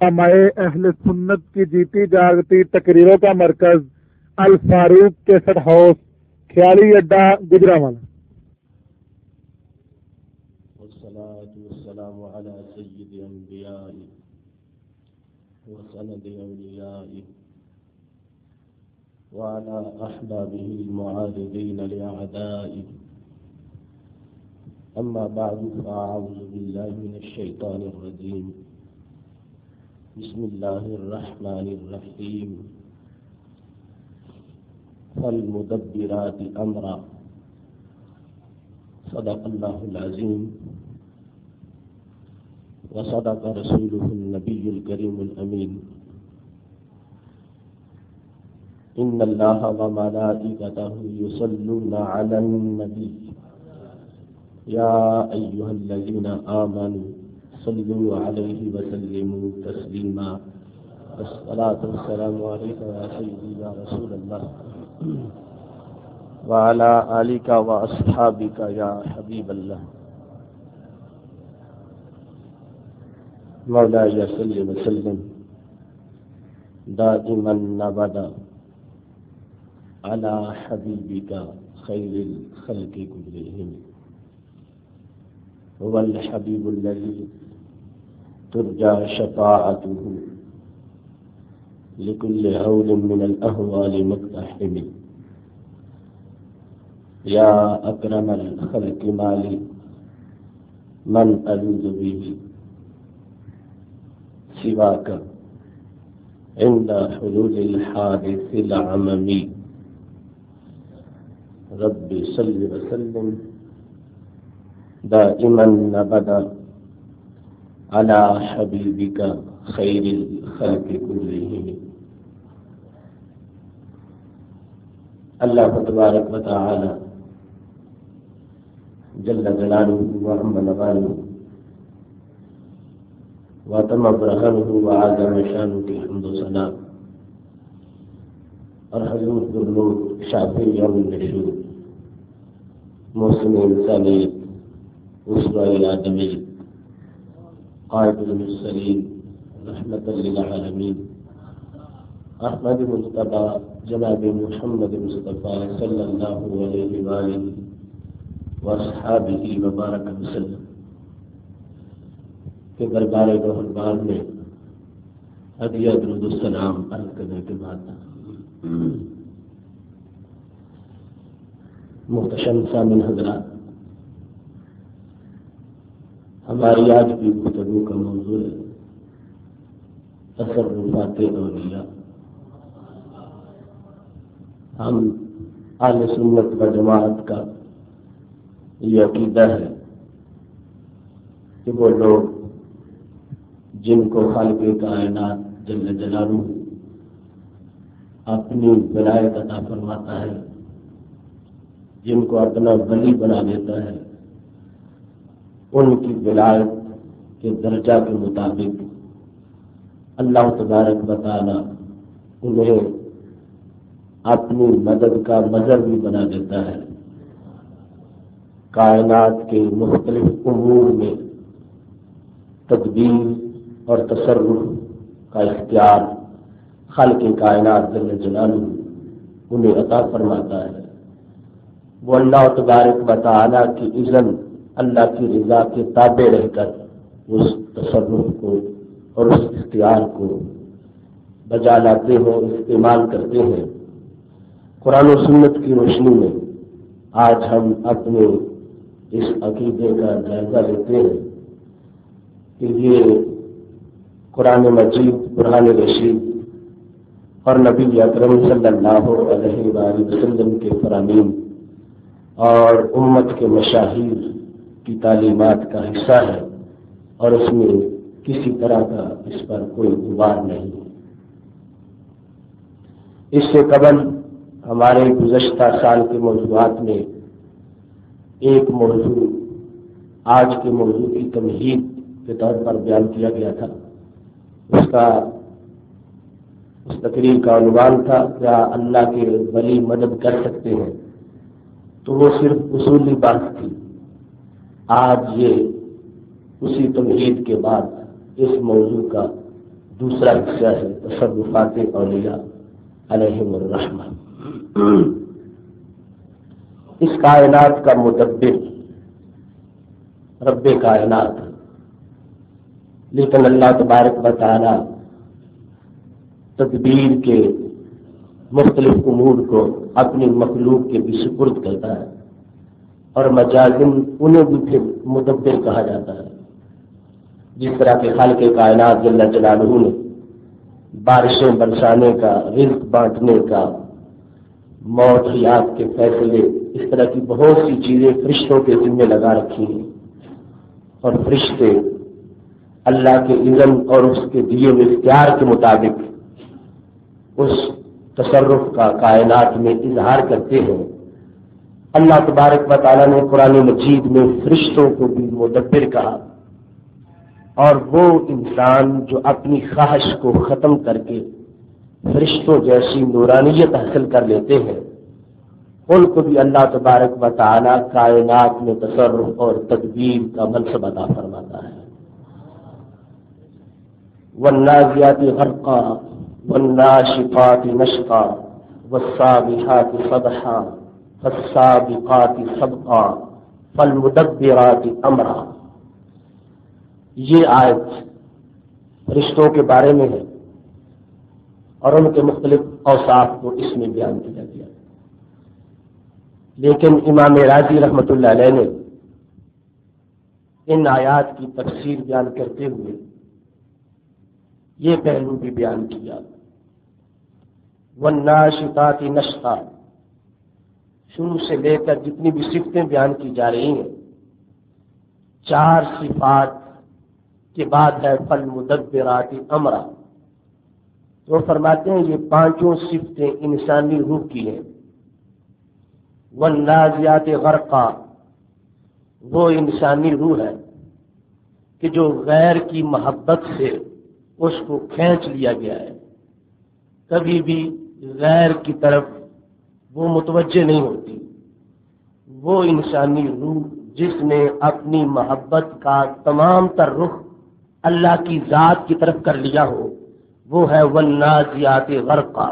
ہمارے اہل سنت کی جیتی جاگتی تقریروں کا مرکز الفاروق کیسٹ ہاؤس، خیالی اڈا، گجرانوالہ۔ والصلاة والسلام على سيد الأنبياء وسند أوليائه وعلى أحبابه المعارضين لأعدائه، أما بعد فأعوذ بالله من الشيطان الرجيم، بسم الله الرحمن الرحيم، فالمدبرات أمرا، صدق الله العظيم وصدق رسوله النبي الكريم الأمين، إن الله وملائكته يصلون على النبي يا أيها الذين آمنوا صلوا عليه وسلموا تسليما، الصلاة والسلام عليك يا سيدي يا رسول الله وعلى آلك وأصحابك يا حبيب الله، مولاي صل وسلم دائما أبدا على حبيبك خير الخلق كلهم، هو الحبيب الذي ترجى شفاعته لكل هول من الأهوال مقتحم، يا أكرم الخلق مالي من ألوذ به سواك عند حلول الحادث العممي، رب صل وسلم دائما أبدا على حبيبك خير الخلق كلهم۔ اللہ تبارک و تعالی جل جلالہ وعم نوالہ وتم برہنہ وعظم شانہ کی حمد و ثنا، اور حضور درود شافی یوم النشور، محسن انسانیت، اسوہ الآدمی، قائد المرسلین، رحمۃ للعالمین، احمد مصطفیٰ جناب محمد مصطفیٰ صلی اللہ علیہ وآلہ واصحابہ وبارک وسلم کے دربار گوہربان میں ہدیہ درود السلام عرض کرنے کے بعد محتشم سامعین حضرات، ہماری آج کی گفتگو کا موضوع ہے تصرفات اولیاء۔ ہم اہل سنت و جماعت کا یہ عقیدہ ہے کہ وہ لوگ جن کو خالق کائنات جل جلالہ اپنی ولایت عطا فرماتا ہے، جن کو اپنا ولی بنا دیتا ہے، ان کی ولایت کے درجہ کے مطابق اللہ تبارک و تعالی انہیں اپنی مدد کا مظہر بھی بنا دیتا ہے۔ کائنات کے مختلف امور میں تدبیر اور تصرف کا اختیار خالق کائنات جل جلالہ انہیں عطا فرماتا ہے۔ وہ اللہ تبارک و تعالی کی اذن، اللہ کی رضا کے تابع رہ کر اس تصرف کو اور اس اختیار کو بجا لاتے ہیں، استعمال کرتے ہیں۔ قرآن و سنت کی روشنی میں آج ہم اپنے اس عقیدے کا جائزہ لیتے ہیں کہ یہ قرآن مجید، برہان رشید اور نبی اکرم صلی اللہ علیہ وآلہ وسلم کے فرامین اور امت کے مشاہیر کی تعلیمات کا حصہ ہے، اور اس میں کسی طرح کا اس پر کوئی غبار نہیں۔ اس سے قبل ہمارے گزشتہ سال کے موضوعات میں ایک موضوع آج کے موضوع کی تمہید کے طور پر بیان کیا گیا تھا۔ اس تقریر کا عنوان تھا کیا اللہ کے ولی مدد کر سکتے ہیں؟ تو وہ صرف اصولی بات تھی۔ آج یہ اسی تمہید کے بعد اس موضوع کا دوسرا حصہ ہے تصرفات اولیاء علیہم الرحمہ۔ اس کائنات کا مدبر رب کائنات، لیکن اللہ تبارک و تعالی تدبیر کے مختلف امور کو اپنی مخلوق کے بھی سپرد کرتا ہے، اور مجازن انہیں بھی پھر مدبر کہا جاتا ہے۔ جس طرح کے خالق کائنات جل جلالہ نے بارشیں برسانے کا، رزق بانٹنے کا، موت حیات کے فیصلے، اس طرح کی بہت سی چیزیں فرشتوں کے ذمہ لگا رکھی ہیں، اور فرشتے اللہ کے اذن اور اس کے دیے ہوئے اختیار کے مطابق اس تصرف کا کائنات میں اظہار کرتے ہیں۔ اللہ تبارک و تعالیٰ نے قرآن مجید میں فرشتوں کو بھی مدبر کہا، اور وہ انسان جو اپنی خواہش کو ختم کر کے فرشتوں جیسی نورانیت حاصل کر لیتے ہیں، ان کو بھی اللہ تبارک و تعالیٰ کائنات میں تصرف اور تدبیر کا منصب عطا فرماتا ہے۔ والنازعات غرقا والناشطات نشطا والسابحات سبحا فالسابقات سبقا فالمدبرات امرا۔ یہ آیت فرشتوں کے بارے میں ہے، اور ان کے مختلف اوصاف کو اس میں بیان کیا گیا، لیکن امام راضی رحمۃ اللہ علیہ نے ان آیات کی تفسیر بیان کرتے ہوئے یہ پہلو بھی بیان کیا۔ والناشطات نشطا، شروع سے لے کر جتنی بھی صفتیں بیان کی جا رہی ہیں، 4 صفات کے بعد ہے فالمدبرات امرا، تو فرماتے ہیں یہ 5 صفتیں انسانی روح کی ہیں۔ والنازعات غرقا، وہ انسانی روح ہے کہ جو غیر کی محبت سے اس کو کھینچ لیا گیا ہے، کبھی بھی غیر کی طرف وہ متوجہ نہیں ہوتی۔ وہ انسانی روح جس نے اپنی محبت کا تمام تر رخ اللہ کی ذات کی طرف کر لیا ہو، وہ ہے والنازعات غرقا۔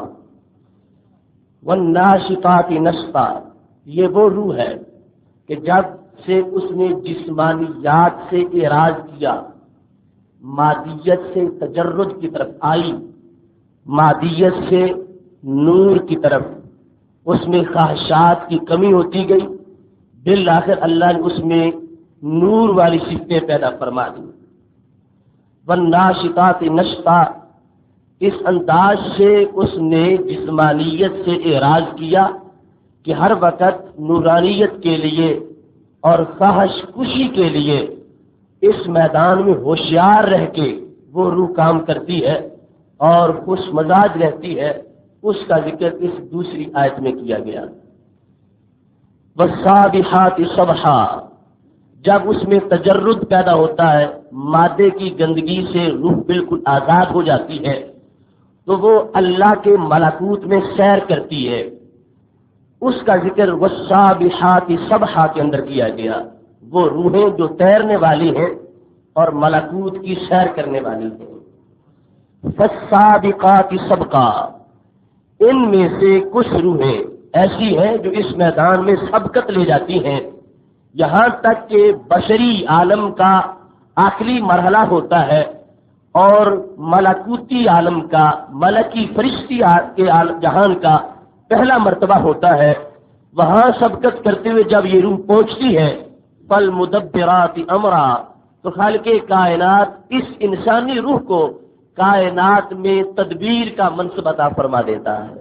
والناشطات نشطا، یہ وہ روح ہے کہ جب سے اس نے جسمانیات سے اعراض کیا، مادیت سے تجرد کی طرف آئی، مادیت سے نور کی طرف، اس میں خواہشات کی کمی ہوتی گئی، بالآخر اللہ نے اس میں نور والی صفتیں پیدا فرما دی۔ والناشطات نشطا، اس انداز سے اس نے جسمانیت سے اعراض کیا کہ ہر وقت نورانیت کے لیے اور خواہش کشی کے لیے اس میدان میں ہوشیار رہ کے وہ روح کام کرتی ہے اور خوش مزاج رہتی ہے، اس کا ذکر اس دوسری آیت میں کیا گیا۔ والسابحات سبحا، جب اس میں تجرد پیدا ہوتا ہے، مادے کی گندگی سے روح بالکل آزاد ہو جاتی ہے، تو وہ اللہ کے ملکوت میں سیر کرتی ہے، اس کا ذکر والسابحات سبحا کے اندر کیا گیا۔ وہ روحیں جو تیرنے والی ہیں اور ملکوت کی سیر کرنے والی ہیں۔ فالسابقات سبقا، ان میں سے کچھ روحیں ایسی ہیں جو اس میدان میں سبقت لے جاتی ہیں، یہاں تک کہ بشری عالم کا آخری مرحلہ ہوتا ہے اور ملکوتی عالم کا، ملکی فرشتی کے جہان کا پہلا مرتبہ ہوتا ہے، وہاں سبقت کرتے ہوئے جب یہ روح پہنچتی ہے فالمدبرات امرا، تو خالق کائنات اس انسانی روح کو کائنات میں تدبیر کا منصب عطا فرما دیتا ہے۔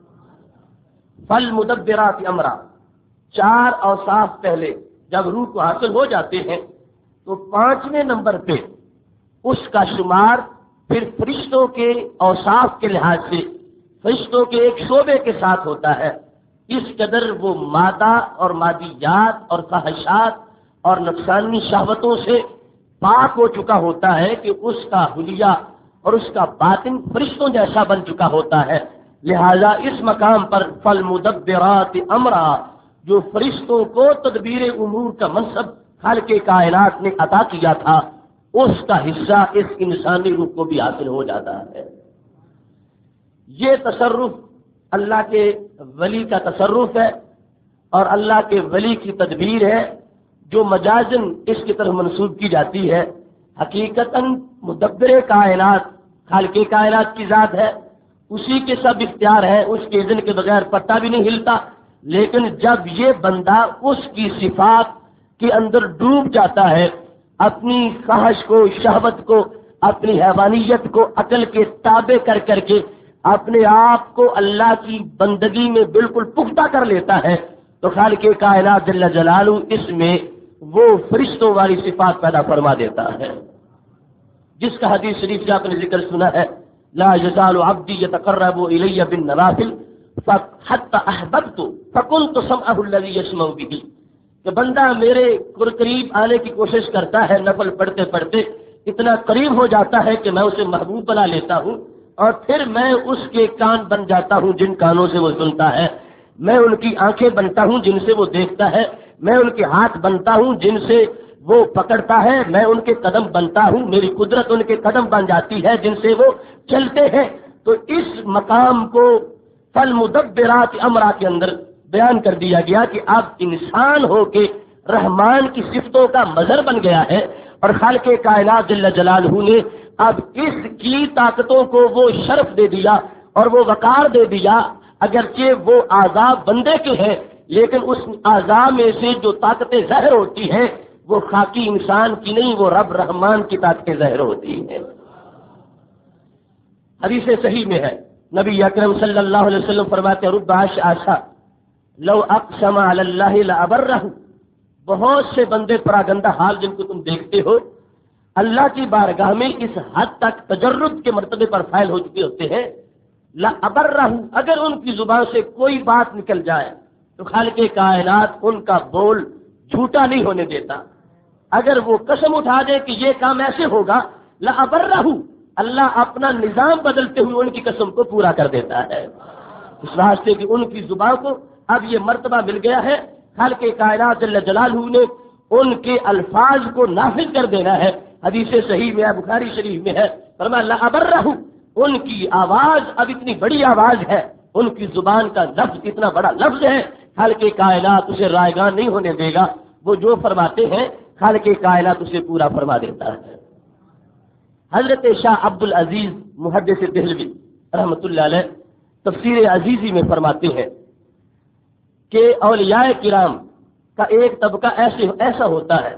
فالمدبرات امرا، 4 اوصاف پہلے جب روح کو حاصل ہو جاتے ہیں تو 5ویں نمبر پہ اس کا شمار پھر فرشتوں کے اوصاف کے لحاظ سے فرشتوں کے ایک شعبے کے ساتھ ہوتا ہے۔ اس قدر وہ مادہ اور مادیات اور خواہشات اور نفسانی شہوتوں سے پاک ہو چکا ہوتا ہے کہ اس کا حلیہ اور اس کا باطن فرشتوں جیسا بن چکا ہوتا ہے، لہذا اس مقام پر فالمدبرات امرا، جو فرشتوں کو تدبیر امور کا منصب خالق کائنات نے عطا کیا تھا، اس کا حصہ اس انسانی روح کو بھی حاصل ہو جاتا ہے۔ یہ تصرف اللہ کے ولی کا تصرف ہے اور اللہ کے ولی کی تدبیر ہے جو مجازن اس کی طرف منسوب کی جاتی ہے۔ حقیقتاً مدبر کائنات خالق کائنات کی ذات ہے، اسی کے سب اختیار ہے، اس کے اذن کے بغیر پتہ بھی نہیں ہلتا، لیکن جب یہ بندہ اس کی صفات کے اندر ڈوب جاتا ہے، اپنی خواہش کو، شہوت کو، اپنی حیوانیت کو عقل کے تابع کر کر کے اپنے آپ کو اللہ کی بندگی میں بالکل پختہ کر لیتا ہے، تو خالق کائنات جل جلالہ اس میں وہ فرشتوں والی صفات پیدا فرما دیتا ہے، جس کا حدیث شریف سے آپ نے ذکر سنا ہے، لا یزال عبدی یتقرب الی بالنوافل حتی احببت فکنت سمعہ الذی یسمع بہ، کہ بندہ میرے قریب آنے کی کوشش کرتا ہے، نفل پڑھتے پڑھتے اتنا قریب ہو جاتا ہے کہ میں اسے محبوب بنا لیتا ہوں، اور پھر میں اس کے کان بن جاتا ہوں جن کانوں سے وہ سنتا ہے، میں ان کی آنکھیں بنتا ہوں جن سے وہ دیکھتا ہے، میں ان کے ہاتھ بنتا ہوں جن سے وہ پکڑتا ہے، میں ان کے قدم بنتا ہوں، میری قدرت ان کے قدم بن جاتی ہے جن سے وہ چلتے ہیں۔ تو اس مقام کو فالمدبرات امرا کے اندر بیان کر دیا گیا کہ اب انسان ہو کے رحمان کی صفتوں کا مظہر بن گیا ہے، اور خالق کائنات جل جلالہ نے اب اس کی طاقتوں کو وہ شرف دے دیا اور وہ وقار دے دیا، اگرچہ وہ اعضاء بندے کے ہیں لیکن اس اعضاء میں سے جو طاقتیں ظاہر ہوتی ہیں وہ خاکی انسان کی نہیں، وہ رب رحمان کی طاقتیں ظاہر ہوتی ہیں۔ حدیث صحیح میں ہے، نبی اکرم صلی اللہ علیہ وسلم فرماتے ہیں رب عاشا لو اقسم علی اللہ لابرہ، بہت سے بندے پراگندہ حال جن کو تم دیکھتے ہو اللہ کی بارگاہ میں اس حد تک تجرد کے مرتبے پر فائل ہو چکے ہوتے ہیں، لابرہ، اگر ان کی زبان سے کوئی بات نکل جائے تو خالق کائنات ان کا بول جھوٹا نہیں ہونے دیتا، اگر وہ قسم اٹھا دے کہ یہ کام ایسے ہوگا لابرہ، اللہ اپنا نظام بدلتے ہوئے ان کی قسم کو پورا کر دیتا ہے، اس واسطے کہ ان کی زبان کو اب یہ مرتبہ مل گیا ہے، خالق کائنات جل جلالہ نے ان کے الفاظ کو نافذ کر دینا ہے۔ حدیث صحیح میں ہے، بخاری شریف میں ہے، فرمایا لابرہ، ان کی آواز اب اتنی بڑی آواز ہے، ان کی زبان کا لفظ اتنا بڑا لفظ ہے، خالق کائنات اسے رائگان نہیں ہونے دے گا، وہ جو فرماتے ہیں خالق کائنات اسے پورا فرما دیتا ہے۔ حضرت شاہ عبد العزیز محدث دہلوی رحمۃ اللہ علیہ تفسیر عزیزی میں فرماتے ہیں کہ اولیاء کرام کا ایک طبقہ ایسا ہوتا ہے،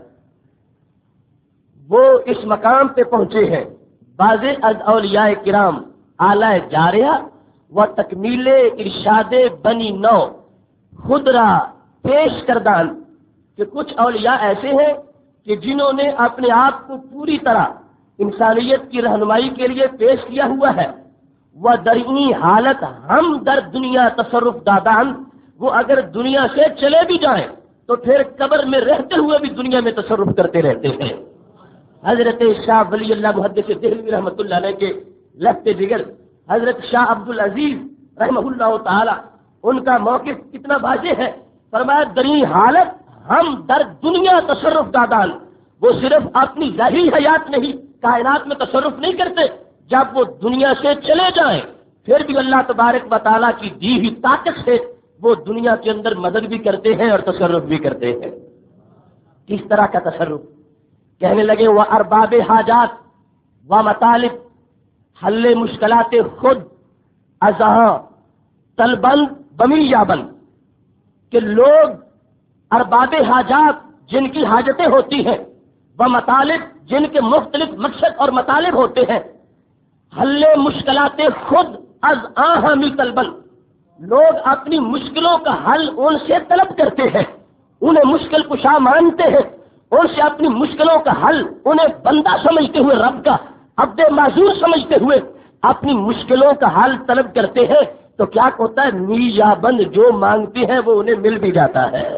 وہ اس مقام پہ پہنچے ہیں، بعض از اولیاء کرام اعلی جاریہ و تکمیل ارشاد بنی نو خدرا پیش کردان، کہ کچھ اولیاء ایسے ہیں کہ جنہوں نے اپنے آپ کو پوری طرح انسانیت کی رہنمائی کے لیے پیش کیا ہوا ہے، وہ درئی حالت ہم در دنیا تصرف دادان، وہ اگر دنیا سے چلے بھی جائیں تو پھر قبر میں رہتے ہوئے بھی دنیا میں تصرف کرتے رہتے ہیں۔ حضرت شاہ ولی اللہ محدث دہلوی رحمۃ اللہ علیہ کے لفظ دیگر حضرت شاہ عبد العزیز رحمہ اللہ تعالی، ان کا موقف کتنا واضح ہے، فرمایا درئی حالت ہم در دنیا تصرف دادان، وہ صرف اپنی ظاہری حیات نہیں، کائنات میں تصرف نہیں کرتے، جب وہ دنیا سے چلے جائیں پھر بھی اللہ تبارک و تعالیٰ کی دی ہوئی طاقت سے وہ دنیا کے اندر مدد بھی کرتے ہیں اور تصرف بھی کرتے ہیں۔ کس طرح کا تصرف؟ کہنے لگے وہ ارباب حاجات و مطالب حل مشکلات خود ازہاں طلبند بمی یابند، کہ لوگ ارباب حاجات جن کی حاجتیں ہوتی ہیں، وہ مطالب جن کے مختلف مقصد اور مطالب ہوتے ہیں، حل مشکلات خود از آہمی طلبند، لوگ اپنی مشکلوں کا حل ان سے طلب کرتے ہیں، انہیں مشکل کشا مانتے ہیں، ان سے اپنی مشکلوں کا حل انہیں بندہ سمجھتے ہوئے، رب کا عبد معذور سمجھتے ہوئے اپنی مشکلوں کا حل طلب کرتے ہیں، تو کیا ہوتا ہے میاں بند جو مانگتے ہیں وہ انہیں مل بھی جاتا ہے۔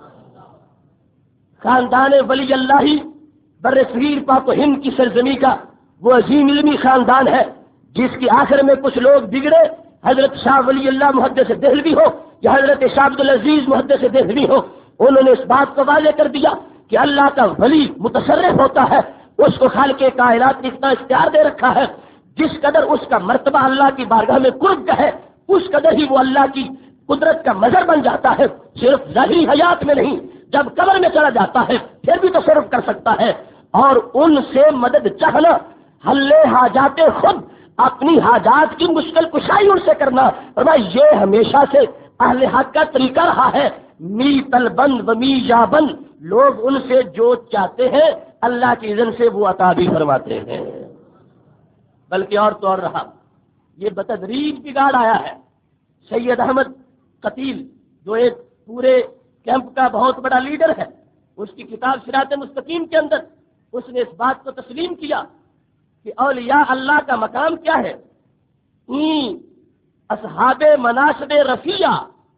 خاندان ولی اللہ بر صغیر پاک و ہند کی سرزمین کا وہ عظیم علمی خاندان ہے جس کی آخر میں کچھ لوگ بگڑے، حضرت شاہ ولی اللہ محدث دہلوی ہو یا حضرت شاہ عبد العزیز محدث دہلوی ہو، انہوں نے اس بات کو واضح کر دیا کہ اللہ کا ولی متصرف ہوتا ہے، اس کو خالق کائنات نے اتنا اختیار دے رکھا ہے، جس قدر اس کا مرتبہ اللہ کی بارگاہ میں قرب کا ہے اس قدر ہی وہ اللہ کی قدرت کا مظہر بن جاتا ہے۔ صرف ظاہری حیات میں نہیں، جب قبر میں چلا جاتا ہے پھر بھی تصرف کر سکتا ہے۔ اور ان سے مدد چاہنا، حل حاجات خود، اپنی حاجات کی مشکل کشائی ان سے کرنا، اور یہ ہمیشہ سے اہل حق کا طریقہ رہا ہے۔ می طلبند و می یابند، لوگ ان سے جو چاہتے ہیں اللہ کی اذن سے وہ عطا بھی فرماتے ہیں۔ بلکہ اور تو اور رہا، یہ بتدریج بگاڑ آیا ہے۔ سید احمد قتیل جو ایک پورے کیمپ کا بہت بڑا لیڈر ہے، اس کی کتاب صراط مستقیم کے اندر اس نے اس بات کو تسلیم کیا کہ اولیاء اللہ کا مقام کیا ہے۔ اصحاب مناصب رفیع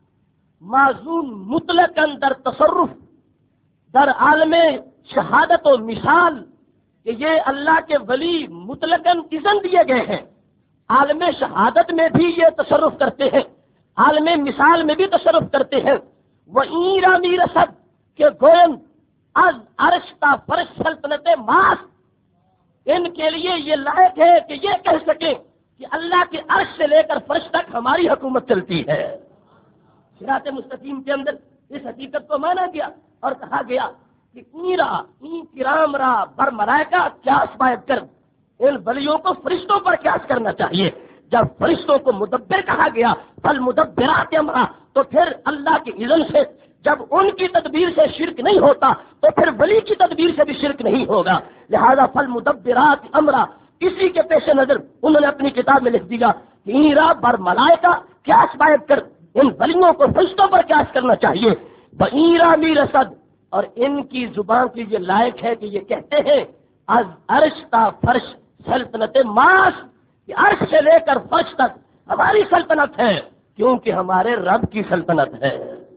معزون مطلق در تصرف در عالم شہادت و مثال، کہ یہ اللہ کے ولی مطلقاً اذن دیے گئے ہیں، عالم شہادت میں بھی یہ تصرف کرتے ہیں، عالم مثال میں بھی تصرف کرتے ہیں۔ وہ ایرا میرسد کہ گوئن از عرش تا فرش سلطنت ماس، ان کے لیے یہ لائق ہے کہ یہ کہہ سکیں کہ اللہ کے عرش سے لے کر فرش تک ہماری حکومت چلتی ہے۔ صراط مستقیم کے اندر اس حقیقت کو مانا گیا اور کہا گیا کہ کرام را بر ملائکہ قیاس باید کر، ان ولیوں کو فرشتوں پر قیاس کرنا چاہیے۔ جب فرشتوں کو مدبر کہا گیا فالمدبرات امرا، تو پھر اللہ کی اذن سے جب ان کی تدبیر سے شرک نہیں ہوتا تو پھر ولی کی تدبیر سے بھی شرک نہیں ہوگا۔ لہذا فالمدبرات امرا، اسی کے پیش نظر انہوں نے اپنی کتاب میں لکھ دیا کہ ایرا بر ملائکہ قیاس باید کر، ان ولیوں کو فرشتوں پر قیاس کرنا چاہیے۔ بَإِيرَا مِرَسَد، اور ان کی زبان کی یہ لائق ہے کہ یہ کہتے ہیں از عرش تا فرش سلطنت ماس، کہ عرش سے لے کر فرش تک ہماری سلطنت ہے، کیونکہ ہمارے رب کی سلطنت ہے۔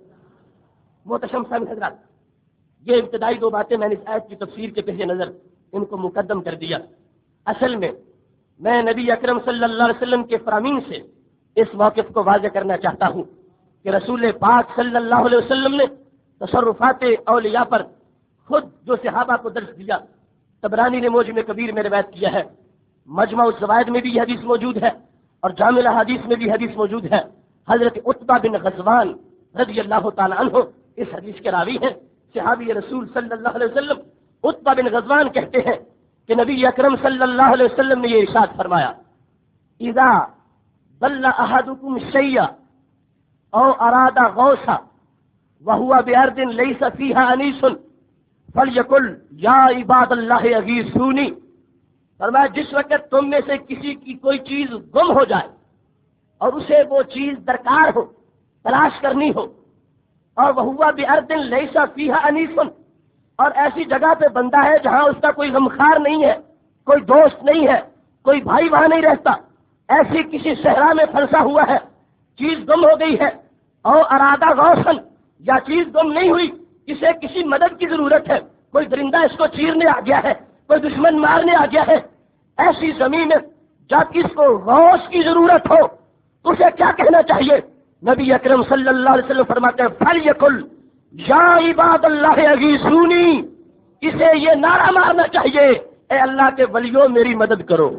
محتشم صاحب حضرات، یہ ابتدائی دو باتیں میں نے اس آیت کی تفسیر کے پیش نظر ان کو مقدم کر دیا۔ اصل میں نبی اکرم صلی اللہ علیہ وسلم کے فرامین سے اس موقف کو واضح کرنا چاہتا ہوں کہ رسول پاک صلی اللہ علیہ وسلم نے تصرفات اولیاء پر خود جو صحابہ کو درس دیا، طبرانی نے موجم کبیر میں روایت کیا ہے، مجمع الزوائد میں بھی یہ حدیث موجود ہے اور جامع الحدیث میں بھی حدیث موجود ہے۔ حضرت عتبہ بن غزوان رضی اللہ تعالی عنہ اس حدیث کے راوی ہیں، صحابی رسول صلی اللہ علیہ وسلم عتبہ بن غزوان کہتے ہیں کہ نبی اکرم صلی اللہ علیہ وسلم نے یہ ارشاد فرمایا، اذا ضل احدکم شیئا او اراد غوثا وهو بارض ليس فيها انیس فلیقل یا عباد اللہ اغیثونی۔ فرمایا جس وقت تم میں سے کسی کی کوئی چیز گم ہو جائے اور اسے وہ چیز درکار ہو، تلاش کرنی ہو، اور وہوا بارض لیس فیہا انیس، اور ایسی جگہ پہ بندہ ہے جہاں اس کا کوئی غمخوار نہیں ہے، کوئی دوست نہیں ہے، کوئی بھائی وہاں نہیں رہتا، ایسی کسی صحرا میں پھنسا ہوا ہے، چیز گم ہو گئی ہے، اور ارادہ غوثن، یا چیز گم نہیں ہوئی، اسے کسی مدد کی ضرورت ہے، کوئی درندہ اس کو چیرنے آ گیا ہے، کوئی دشمن مارنے آ گیا ہے، ایسی زمین میں جب اس کو غوث کی ضرورت ہو تو اسے کیا کہنا چاہیے؟ نبی اکرم صلی اللہ علیہ وسلم فرماتے ہیں فلیقل یا عباد اللہ اغیثونی، اسے یہ نعرہ مارنا چاہیے، اے اللہ کے ولیوں میری مدد کرو۔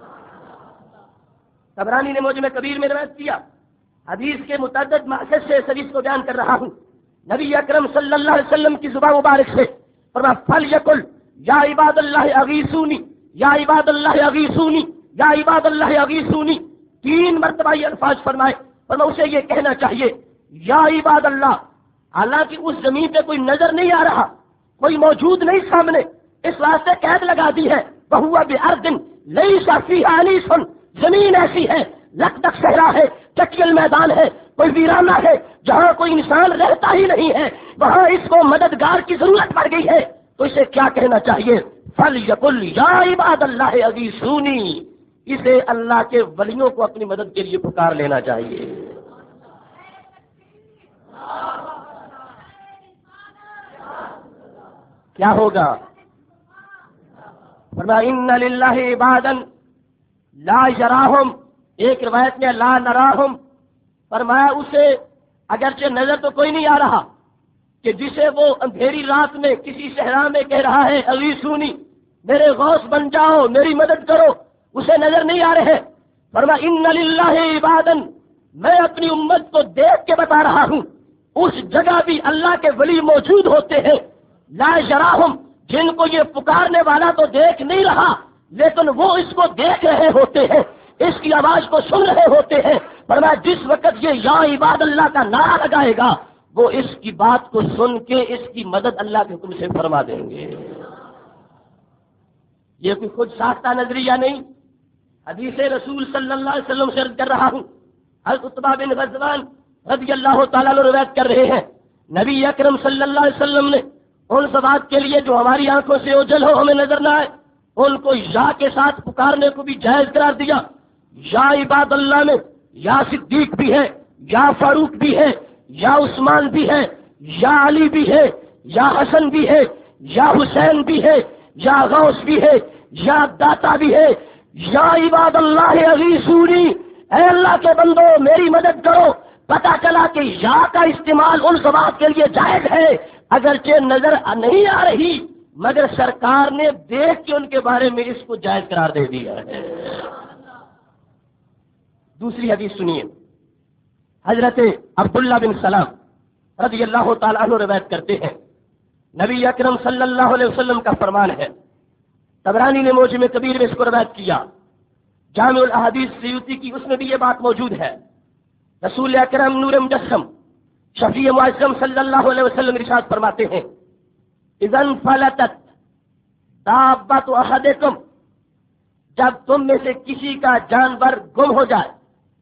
طبرانی نے موجم کبیر میں روایت کیا، حدیث کے متعدد مقصد سے اس حدیث کو بیان کر رہا ہوں، نبی اکرم صلی اللہ علیہ وسلم کی زبان مبارک سے فرمایا فلیقل یا عباد اللہ اغیثونی، یا عباد اللہ اغیثونی، یا عباد اللہ اغیثونی، 3 مرتبہ یہ الفاظ فرمائے، فرمایا اسے یہ کہنا چاہیے یا عباد اللہ، حالانکہ اس زمین پہ کوئی نظر نہیں آ رہا، کوئی موجود نہیں سامنے، اس واسطے قید لگا دی ہے، وہوا بارض لیس فیہا انیس، زمین ایسی ہے، لکدک صحرا ہے، چٹیل میدان ہے، کوئی ویرانہ ہے جہاں کوئی انسان رہتا ہی نہیں ہے، وہاں اس کو مددگار کی ضرورت پڑ گئی ہے، تو اسے کیا کہنا چاہیے؟ فلیقل یا عباد اللہ اغیثونی، اسے اللہ کے ولیوں کو اپنی مدد کے لیے پکار لینا چاہیے۔ کیا ہوگا؟ فرمایا ان للہ عبادا لا یراہم، ایک روایت میں لا نراہم، فرمایا اسے اگرچہ نظر تو کوئی نہیں آ رہا، کہ جسے وہ اندھیری رات میں کسی صحرا میں کہہ رہا ہے اغیثونی، میرے غوث بن جاؤ، میری مدد کرو، اسے نظر نہیں آ رہے. فرمایا ان للہ عبادن، میں اپنی امت کو دیکھ کے بتا رہا ہوں، اس جگہ بھی اللہ کے ولی موجود ہوتے ہیں. لا یراہم، جن کو یہ پکارنے والا تو دیکھ نہیں رہا لیکن وہ اس کو دیکھ رہے ہوتے ہیں، اس کی آواز کو سن رہے ہوتے ہیں. فرمایا جس وقت یہ یا عباد اللہ کا نعرہ لگائے گا وہ اس کی بات کو سن کے اس کی مدد اللہ کے حکم سے فرما دیں گے. یہ کوئی خود ساختہ نظریہ نہیں، حدیث رسول صلی اللہ علیہ وسلم سے عرض کر رہا ہوں. حضرت عتبہ بن غزوان رضی اللہ تعالیٰ عنہ روایت کر رہے ہیں، نبی اکرم صلی اللہ علیہ وسلم نے ان سبات کے لیے جو ہماری آنکھوں سے اوجھل ہو، ہمیں نظر نہ آئے، ان کو یا کے ساتھ پکارنے کو بھی جائز قرار دیا. یا عباد اللہ میں یا صدیق بھی ہے، یا فاروق بھی ہے، یا عثمان بھی ہے، یا علی بھی ہے، یا حسن بھی ہے، یا حسین بھی ہے، یا غوث بھی ہے، یا داتا بھی ہے. یا عباد اللہ اغیثونی، اے اللہ کے بندو میری مدد کرو. پتہ چلا کہ یا کا استعمال ان سبات کے لیے جائز ہے، اگرچہ نظر نہیں آ رہی مگر سرکار نے دیکھ کے ان کے بارے میں اس کو جائز قرار دے دیا ہے. دوسری حدیث سنیے، حضرت عبداللہ بن سلام رضی اللہ تعالیٰ عنہ روایت کرتے ہیں، نبی اکرم صلی اللہ علیہ وسلم کا فرمان ہے. طبرانی نے موجم کبیر میں اس کو روایت کیا، جامع الاحادیث سیوطی کی اس میں بھی یہ بات موجود ہے. رسول اکرم نور مجسم شفیع معظم صلی اللہ علیہ وسلم ارشاد فرماتے ہیں، اذا انفلتت دابۃ احدکم، جب تم میں سے کسی کا جانور گم ہو جائے،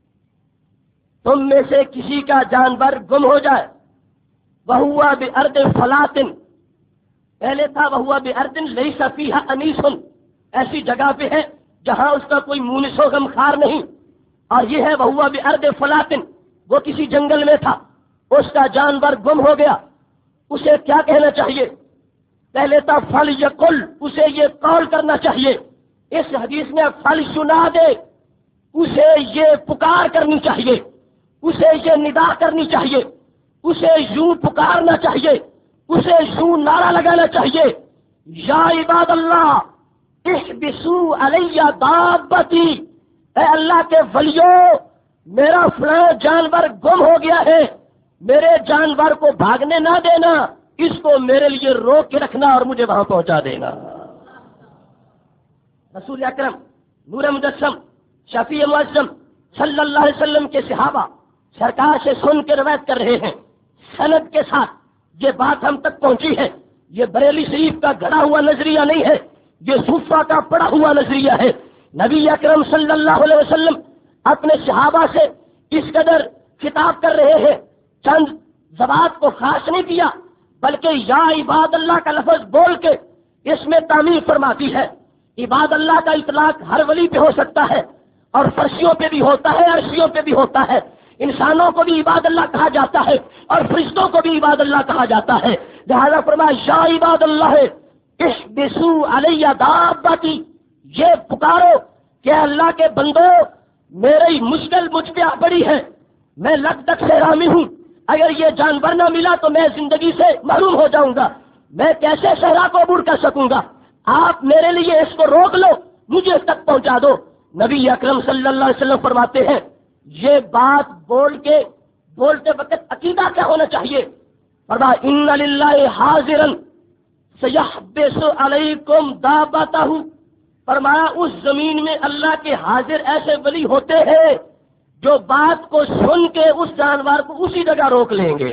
تم میں سے کسی کا جانور گم ہو جائے، وہوا بارض فلات، پہلے تھا وہوا بارض لیس فیہا انیس، ایسی جگہ پہ ہے جہاں اس کا کوئی مونس و غمخوار نہیں، اور یہ ہے وہوا بارض فلات، وہ کسی جنگل میں تھا، اس کا جانور گم ہو گیا. اسے کیا کہنا چاہیے؟ پہلے تھا فلیقل، اسے یہ قول کرنا چاہیے. اس حدیث میں فلیشنادے، اسے یہ پکار کرنی چاہیے، اسے یہ ندا کرنی چاہیے، اسے یوں پکارنا چاہیے، اسے یوں نعرہ لگانا چاہیے، یا عباد اللہ احبسوا علی دابتی، اے اللہ کے ولیوں میرا فلاں جانور گم ہو گیا ہے، میرے جانور کو بھاگنے نہ دینا، اس کو میرے لیے روک کے رکھنا اور مجھے وہاں پہنچا دینا. رسول اکرم نور مجسم شفیع معظم صلی اللہ علیہ وسلم کے صحابہ سرکار سے سن کے روایت کر رہے ہیں سند کے ساتھ. یہ بات ہم تک پہنچی ہے، یہ بریلی شریف کا گھڑا ہوا نظریہ نہیں ہے، یہ صوفہ کا پڑا ہوا نظریہ ہے. نبی اکرم صلی اللہ علیہ وسلم اپنے صحابہ سے اس قدر خطاب کر رہے ہیں، چند زبات کو خاص نہیں کیا بلکہ یا عباد اللہ کا لفظ بول کے اس میں تعمیر فرماتی ہے. عباد اللہ کا اطلاق ہر ولی پہ ہو سکتا ہے اور فرشیوں پہ بھی ہوتا ہے، عرشیوں پہ بھی ہوتا ہے. انسانوں کو بھی عباد اللہ کہا جاتا ہے اور فرشتوں کو بھی عباد اللہ کہا جاتا ہے. لہذا فرمایا یا عباد اللہ احبسوا علی دابتی، یہ پکارو کہ اللہ کے بندو میری مشکل مجھ پہ آ پڑی ہے، میں لگ تک سہرامی ہوں، اگر یہ جانور نہ ملا تو میں زندگی سے محروم ہو جاؤں گا، میں کیسے صحرا کو عبور کر سکوں گا، آپ میرے لیے اس کو روک لو، مجھے اس تک پہنچا دو. نبی اکرم صلی اللہ علیہ وسلم فرماتے ہیں یہ بات بولتے وقت عقیدہ کیا ہونا چاہیے؟ فرمایا ان للہ حاضرا سیحبس علیکم دابتہ، فرمایا اس زمین میں اللہ کے حاضر ایسے ولی ہوتے ہیں جو بات کو سن کے اس جانور کو اسی جگہ روک لیں گے.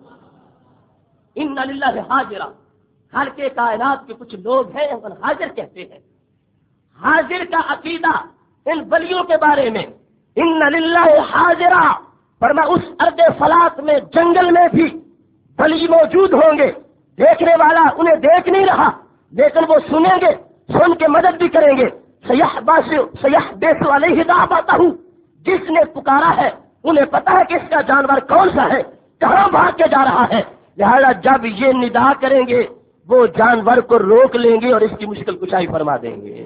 ان للہ حاضرا، خالق کائنات کے کچھ لوگ ہیں ان حاضر کہتے ہیں. حاضر کا عقیدہ ان ولیوں کے بارے میں ان للہ حاضرا، فرمایا اس ارض فلات میں جنگل میں بھی ولی موجود ہوں گے، دیکھنے والا انہیں دیکھ نہیں رہا لیکن وہ سنیں گے، سن کے مدد بھی کریں گے. سیحبس علیہ دابتہ، جس نے پکارا ہے انہیں پتا ہے کہ اس کا جانور کون سا ہے، کہاں بھاگ کے جا رہا ہے، لہذا جب یہ ندا کریں گے وہ جانور کو روک لیں گے اور اس کی مشکل کشائی فرما دیں گے.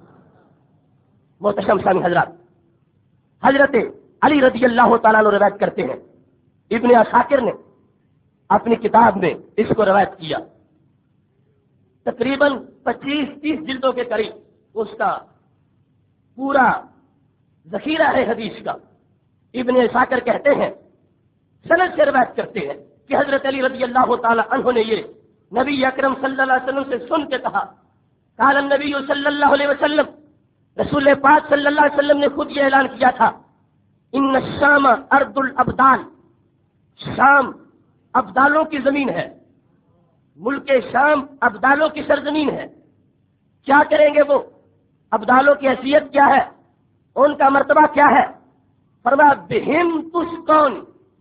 محترم سامعین حضرات، حضرت علی رضی اللہ تعالیٰ عنہ روایت کرتے ہیں، ابن عساکر نے اپنی کتاب میں اس کو روایت کیا. تقریباً 25-30 جلدوں کے قریب اس کا پورا ذخیرہ ہے حدیث کا۔ ابن عساکر کہتے ہیں، سند سے روایت کرتے ہیں کہ حضرت علی رضی اللہ تعالی عنہ نے یہ نبی اکرم صلی اللہ علیہ وسلم سے سن کے کہا، قال النبی صلی اللہ علیہ وسلم، رسول پاک صلی اللہ علیہ وسلم نے خود یہ اعلان کیا تھا، ان الشام ارض الابدال، شام ابدالوں کی زمین ہے، ملک شام ابدالوں کی سرزمین ہے۔ کیا کریں گے وہ؟ ابدالوں کی حیثیت کیا ہے، ان کا مرتبہ کیا ہے؟ فرمایا بہم تسقون،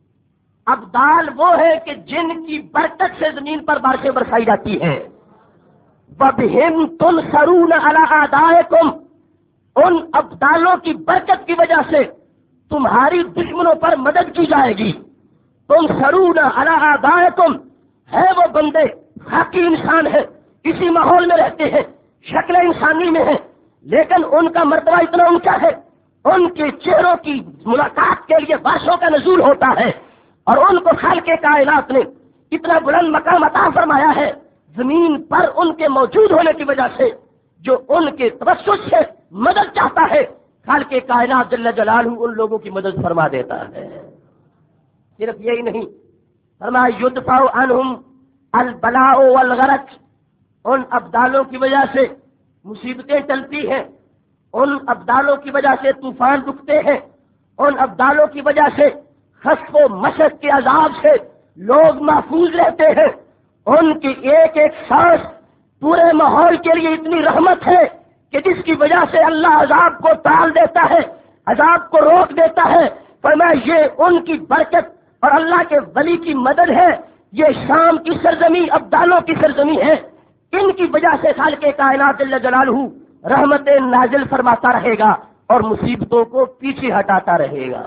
ابدال وہ ہے کہ جن کی برکت سے زمین پر بارشیں برسائی جاتی ہیں۔ وَبِهِمْ تُنْصَرُونَ عَلَىٰ أَعْدَائِكُمْ، ان ابدالوں کی برکت کی وجہ سے تمہاری دشمنوں پر مدد کی جائے گی۔ تُنْصَرُونَ عَلَىٰ أَعْدَائِكُمْ، ہے وہ بندے حقی انسان ہے، اسی ماحول میں رہتے ہیں، شکل انسانی میں ہیں، لیکن ان کا مرتبہ اتنا اونچا ہے، ان کے چہروں کی ملاقات کے لیے بارشوں کا نزول ہوتا ہے، اور ان کو خالق کائنات نے اتنا بلند مقام عطا فرمایا ہے زمین پر ان کے موجود ہونے کی وجہ سے، جو ان کے توسط سے مدد چاہتا ہے، خالق کائنات جل جلالہ ان لوگوں کی مدد فرما دیتا ہے۔ صرف یہی نہیں، فرمایا یدفع عنہم البلاء والغرق، ان ابدالوں کی وجہ سے مصیبتیں چلتی ہیں، ان ابدالوں کی وجہ سے طوفان رکتے ہیں، ان ابدالوں کی وجہ سے خشک و مشق کے عذاب سے لوگ محفوظ رہتے ہیں، ان کی ایک ایک سانس پورے ماحول کے لیے اتنی رحمت ہے کہ جس کی وجہ سے اللہ عذاب کو ٹال دیتا ہے، عذاب کو روک دیتا ہے۔ فرمایا یہ ان کی برکت اور اللہ کے ولی کی مدد ہے، یہ شام کی سرزمین ابدالوں کی سرزمین ہے، ان کی وجہ سے خالق کائنات جل جلالہ رحمت نازل فرماتا رہے گا اور مصیبتوں کو پیچھے ہٹاتا رہے گا۔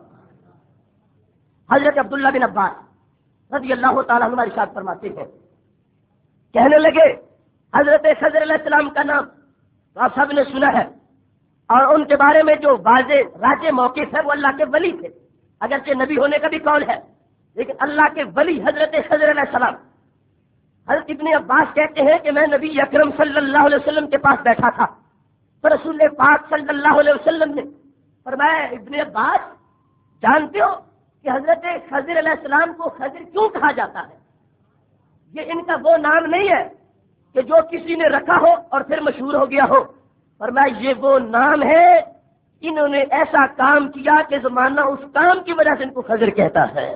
حضرت عبداللہ بن عباس رضی اللہ تعالیٰ عنہ ارشاد فرماتے ہیں، کہنے لگے حضرت خضر علیہ السلام کا نام تو آپ سب نے سنا ہے، اور ان کے بارے میں جو واضح راج موقف ہے وہ اللہ کے ولی تھے، اگرچہ نبی ہونے کا بھی قول ہے، لیکن اللہ کے ولی حضرت خضر علیہ السلام۔ حضرت ابن عباس کہتے ہیں کہ میں نبی اکرم صلی اللہ علیہ وسلم کے پاس بیٹھا تھا، تو رسول پاک صلی اللہ علیہ وسلم نے فرمایا، ابن عباس جانتے ہو کہ حضرت خضر علیہ السلام کو خضر کیوں کہا جاتا ہے؟ یہ ان کا وہ نام نہیں ہے کہ جو کسی نے رکھا ہو اور پھر مشہور ہو گیا ہو، فرمایا یہ وہ نام ہے، انہوں نے ایسا کام کیا کہ زمانہ اس کام کی وجہ سے ان کو خضر کہتا ہے۔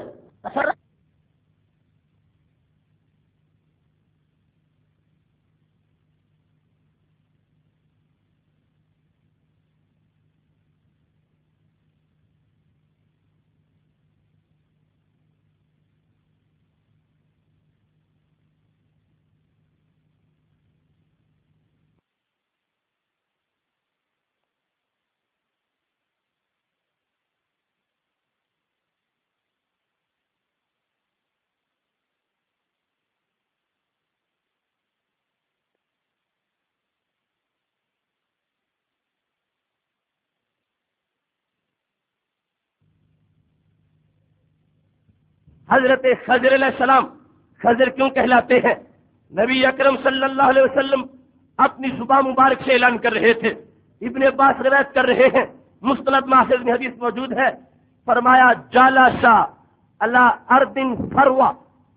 حضرت خضر علیہ السلام خضر کیوں کہلاتے ہیں؟ نبی اکرم صلی اللہ علیہ وسلم اپنی زبان مبارک سے اعلان کر رہے تھے، ابن عباس روایت کر رہے ہیں، مستند ماخذ میں حدیث موجود ہے، فرمایا جالسا علی ارض فروا،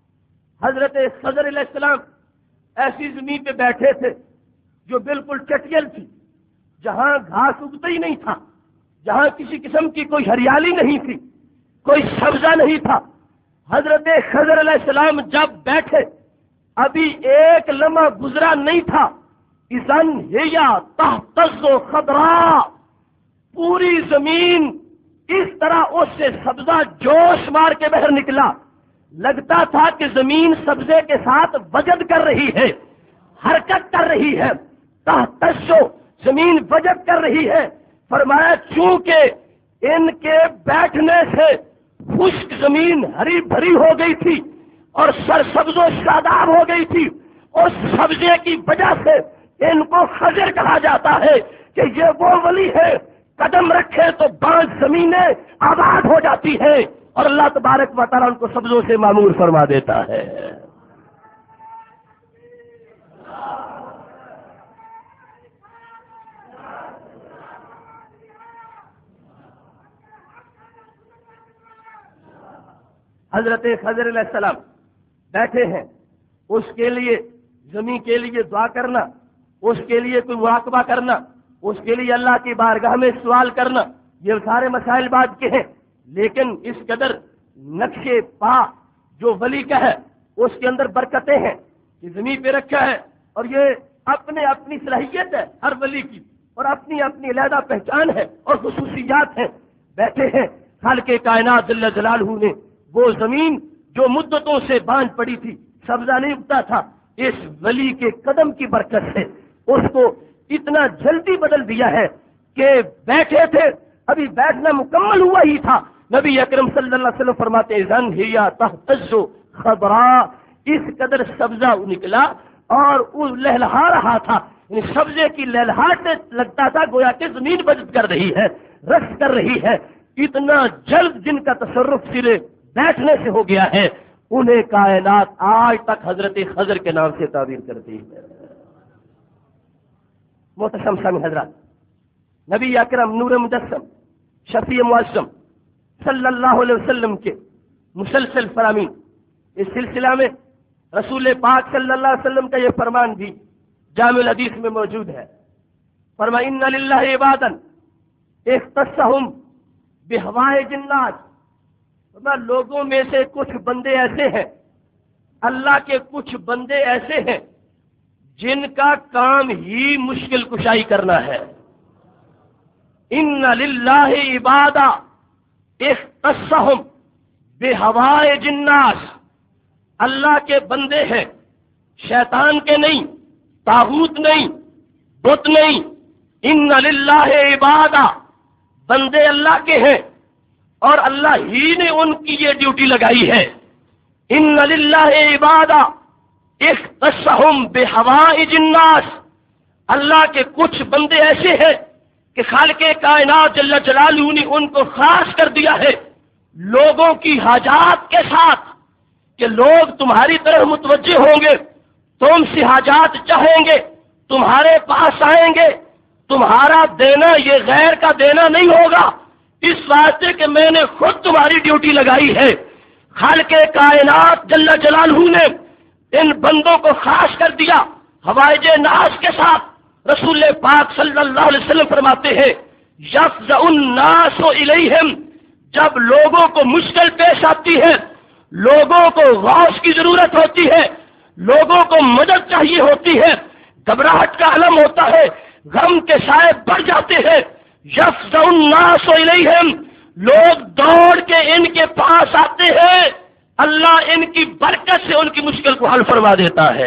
حضرت خضر علیہ السلام ایسی زمین پہ بیٹھے تھے جو بالکل چٹیل تھی، جہاں گھاس اگتا ہی نہیں تھا، جہاں کسی قسم کی کوئی ہریالی نہیں تھی، کوئی سبزہ نہیں تھا۔ حضرت خضر علیہ السلام جب بیٹھے ابھی ایک لمحہ گزرا نہیں تھا، اذن ہی تہتز خضراء، پوری زمین اس طرح اس سے سبزہ جوش مار کے باہر نکلا، لگتا تھا کہ زمین سبزے کے ساتھ وجد کر رہی ہے، حرکت کر رہی ہے، تہتز زمین وجد کر رہی ہے۔ فرمایا چونکہ ان کے بیٹھنے سے خشک زمین ہری بھری ہو گئی تھی اور سرسبز و شاداب ہو گئی تھی، اس سبزے کی وجہ سے ان کو خضر کہا جاتا ہے کہ یہ وہ ولی ہے، قدم رکھے تو بانجھ زمینیں آباد ہو جاتی ہیں اور اللہ تبارک و تعالیٰ ان کو سبزوں سے معمور فرما دیتا ہے۔ حضرت خضر علیہ السلام بیٹھے ہیں، اس کے لیے زمین کے لیے دعا کرنا، اس کے لیے کوئی مراقبہ کرنا، اس کے لیے اللہ کی بارگاہ میں سوال کرنا، یہ سارے مسائل بعد کے ہیں، لیکن اس قدر نقش پا جو ولی کا ہے اس کے اندر برکتیں ہیں کہ زمین پہ رکھا ہے، اور یہ اپنی صلاحیت ہے ہر ولی کی، اور اپنی علیحدہ پہچان ہے اور خصوصیات ہیں۔ بیٹھے ہیں خالق کائنات جل جلالہ نے وہ زمین جو مدتوں سے باندھ پڑی تھی، سبزہ نہیں اگتا تھا، اس ولی کے قدم کی برکت سے اس کو اتنا جلدی بدل دیا ہے کہ بیٹھے تھے، ابھی بیٹھنا مکمل ہوا ہی تھا، نبی اکرم صلی اللہ علیہ وسلم فرماتے ذن ہی تہتز خضراء، اس قدر سبزہ نکلا اور وہ لہلہا رہا تھا، یعنی سبزے کی لہلہاٹ سے لگتا تھا گویا کہ زمین بجت کر رہی ہے، رقص کر رہی ہے۔ اتنا جلد جن کا تصرف سرے بیٹھنے سے ہو گیا ہے، انہیں کائنات آج تک حضرت خضر کے نام سے تعبیر کرتی ہے۔ محترم سامعین حضرات، نبی اکرم نور مجسم شفیع معظم صلی اللہ علیہ وسلم کے مسلسل فرامین، اس سلسلہ میں رسول پاک صلی اللہ علیہ وسلم کا یہ فرمان بھی جامع الحدیث میں موجود ہے۔ فرمایا ان للہ عبادا اختصهم بحوائج الناس، لوگوں میں سے کچھ بندے ایسے ہیں، اللہ کے کچھ بندے ایسے ہیں جن کا کام ہی مشکل کشائی کرنا ہے۔ ان للہ عبادا اختصهم بحوائج الناس، اللہ کے بندے ہیں، شیطان کے نہیں، طاغوت نہیں، بت نہیں، ان للہ عبادا، بندے اللہ کے ہیں اور اللہ ہی نے ان کی یہ ڈیوٹی لگائی ہے۔ ان للہ عبادا اختصهم بحوائج الناس، اللہ کے کچھ بندے ایسے ہیں کہ خالق کائنات جل جلالہ نے ان کو خاص کر دیا ہے لوگوں کی حاجات کے ساتھ، کہ لوگ تمہاری طرف متوجہ ہوں گے، تم سے حاجات چاہیں گے، تمہارے پاس آئیں گے، تمہارا دینا یہ غیر کا دینا نہیں ہوگا، اس واسطے کہ میں نے خود تمہاری ڈیوٹی لگائی ہے۔ خالق کائنات جل جلالہ نے ان بندوں کو خاص کر دیا حوائج ناس کے ساتھ۔ رسول پاک صلی اللہ علیہ وسلم فرماتے ہیں یفزع الناس الیہم، جب لوگوں کو مشکل پیش آتی ہے، لوگوں کو غوث کی ضرورت ہوتی ہے، لوگوں کو مدد چاہیے ہوتی ہے، گھبراہٹ کا عالم ہوتا ہے، غم کے سائے بڑھ جاتے ہیں، یفزع الناس الیہم، لوگ دوڑ کے ان کے پاس آتے ہیں، اللہ ان کی برکت سے ان کی مشکل کو حل فرما دیتا ہے۔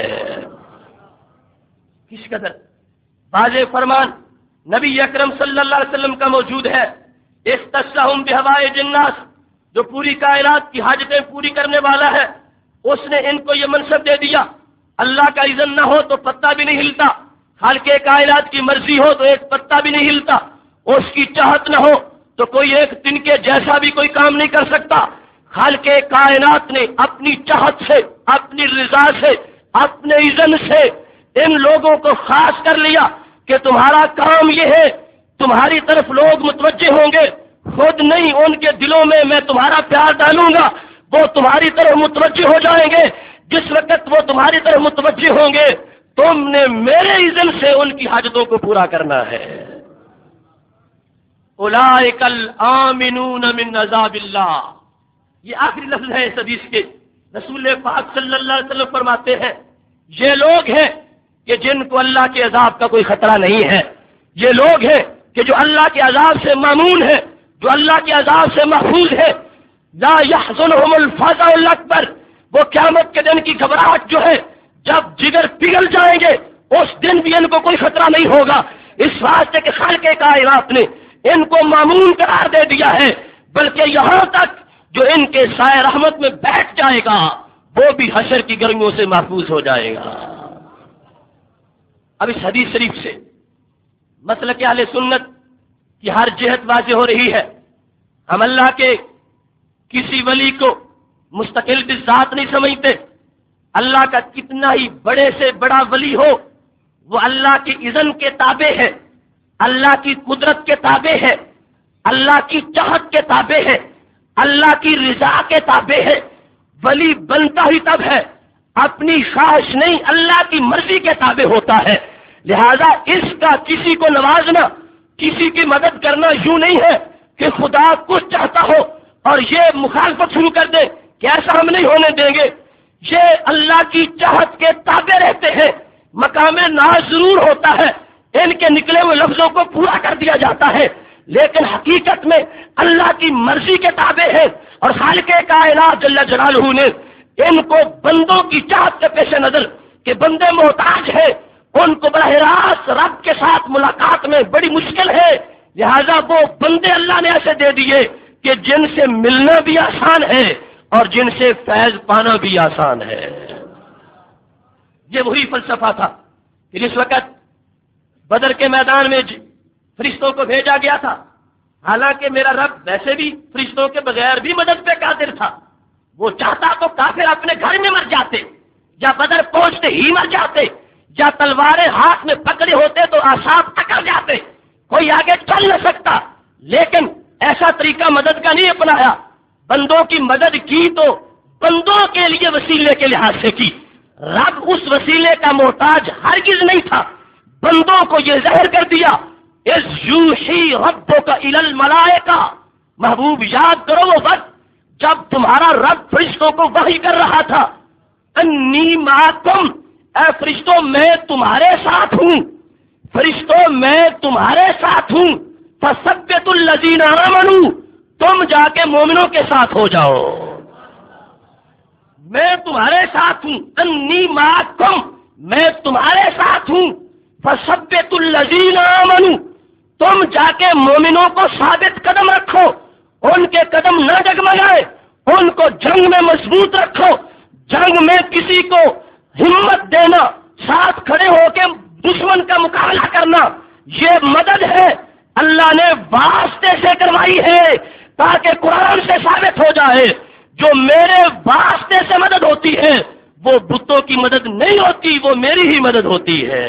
کس قدر واضح فرمان نبی اکرم صلی اللہ علیہ وسلم کا موجود ہے، اختصهم بحوائج الناس، جو پوری کائنات کی حاجتیں پوری کرنے والا ہے، اس نے ان کو یہ منصب دے دیا۔ اللہ کا اذن نہ ہو تو پتا بھی نہیں ہلتا، خالق کائنات کی مرضی ہو تو ایک پتا بھی نہیں ہلتا، اس کی چاہت نہ ہو تو کوئی ایک دن کے جیسا بھی کوئی کام نہیں کر سکتا۔ خالق کائنات نے اپنی چاہت سے، اپنی رضا سے، اپنے اذن سے ان لوگوں کو خاص کر لیا کہ تمہارا کام یہ ہے، تمہاری طرف لوگ متوجہ ہوں گے، خود نہیں ان کے دلوں میں میں تمہارا پیار ڈالوں گا، وہ تمہاری طرف متوجہ ہو جائیں گے۔ جس وقت وہ تمہاری طرف متوجہ ہوں گے تم نے میرے اذن سے ان کی حاجتوں کو پورا کرنا ہے۔ اولئک الآمنون من عذاب اللہ، یہ آخری لفظ ہے اس حدیث کے۔ رسول پاک صلی اللہ علیہ وسلم فرماتے ہیں یہ لوگ ہیں کہ جن کو اللہ کے عذاب کا کوئی خطرہ نہیں ہے، یہ لوگ ہیں کہ جو اللہ کے عذاب سے مامون ہے، جو اللہ کے عذاب سے محفوظ ہے۔ لا يحزنهم الفزع الاکبر، وہ قیامت کے دن کی گھبراہٹ جو ہے، جب جگر پگھل جائیں گے اس دن بھی ان کو کوئی خطرہ نہیں ہوگا، اس واسطے کہ خالق کائنات نے ان کو مامون قرار دے دیا ہے، بلکہ یہاں تک جو ان کے سائے رحمت میں بیٹھ جائے گا وہ بھی حشر کی گرمیوں سے محفوظ ہو جائے گا۔ اب اس حدیث شریف سے مسلک اہل سنت کی ہر جہت واضح ہو رہی ہے۔ ہم اللہ کے کسی ولی کو مستقل بھی ذات نہیں سمجھتے، اللہ کا کتنا ہی بڑے سے بڑا ولی ہو وہ اللہ کے اذن کے تابع ہے، اللہ کی قدرت کے تابع ہے، اللہ کی چاہت کے تابع ہے، اللہ کی رضا کے تابع ہے، ولی بنتا ہی تب ہے اپنی خواہش نہیں اللہ کی مرضی کے تابع ہوتا ہے. لہذا اس کا کسی کو نوازنا، کسی کی مدد کرنا یوں نہیں ہے کہ خدا کچھ چاہتا ہو اور یہ مخالفت شروع کر دے کہ ایسا ہم نہیں ہونے دیں گے. یہ اللہ کی چاہت کے تابع رہتے ہیں. مقام ناز ضرور ہوتا ہے، ان کے نکلے ہوئے لفظوں کو پورا کر دیا جاتا ہے، لیکن حقیقت میں اللہ کی مرضی کے تابع ہے. اور خالق کائنات جل جلالہ نے ان کو بندوں کی چاہت کے پیش نظر کہ بندے محتاج ہیں، ان کو براہ راست رب کے ساتھ ملاقات میں بڑی مشکل ہے، لہذا وہ بندے اللہ نے ایسے دے دیے کہ جن سے ملنا بھی آسان ہے اور جن سے فیض پانا بھی آسان ہے. یہ وہی فلسفہ تھا کہ جس وقت بدر کے میدان میں فرشتوں کو بھیجا گیا تھا، حالانکہ میرا رب ویسے بھی فرشتوں کے بغیر بھی مدد پہ قادر تھا. وہ چاہتا تو کافر اپنے گھر میں مر جاتے، یا بدر پہنچتے ہی مر جاتے، یا تلواریں ہاتھ میں پکڑے ہوتے تو اعصاب ٹکر جاتے، کوئی آگے چل نہ سکتا. لیکن ایسا طریقہ مدد کا نہیں اپنایا. بندوں کی مدد کی تو بندوں کے لیے وسیلے کے لحاظ سے کی. رب اس وسیلے کا محتاج ہرگز نہیں تھا. بندوں کو یہ ظاہر کر دیا اذ یوحی ربک الی الملائکہ. محبوب یاد کرو وہ وقت جب تمہارا رب فرشتوں کو وحی کر رہا تھا، انی معکم، اے فرشتوں میں تمہارے ساتھ ہوں، فرشتوں میں تمہارے ساتھ ہوں، فثبتوا الذین آمنوا، تم جا کے مومنوں کے ساتھ ہو جاؤ. میں تمہارے ساتھ ہوں، انی معکم، میں تمہارے ساتھ ہوں، فثبتوا الذین آمنوا، تم جا کے مومنوں کو ثابت قدم رکھو، ان کے قدم نہ ڈگمگائے، ان کو جنگ میں مضبوط رکھو. جنگ میں کسی کو ہمت دینا، ساتھ کھڑے ہو کے دشمن کا مقابلہ کرنا، یہ مدد ہے. اللہ نے واسطے سے کروائی ہے تاکہ قرآن سے ثابت ہو جائے جو میرے واسطے سے مدد ہوتی ہے وہ بتوں کی مدد نہیں ہوتی، وہ میری ہی مدد ہوتی ہے.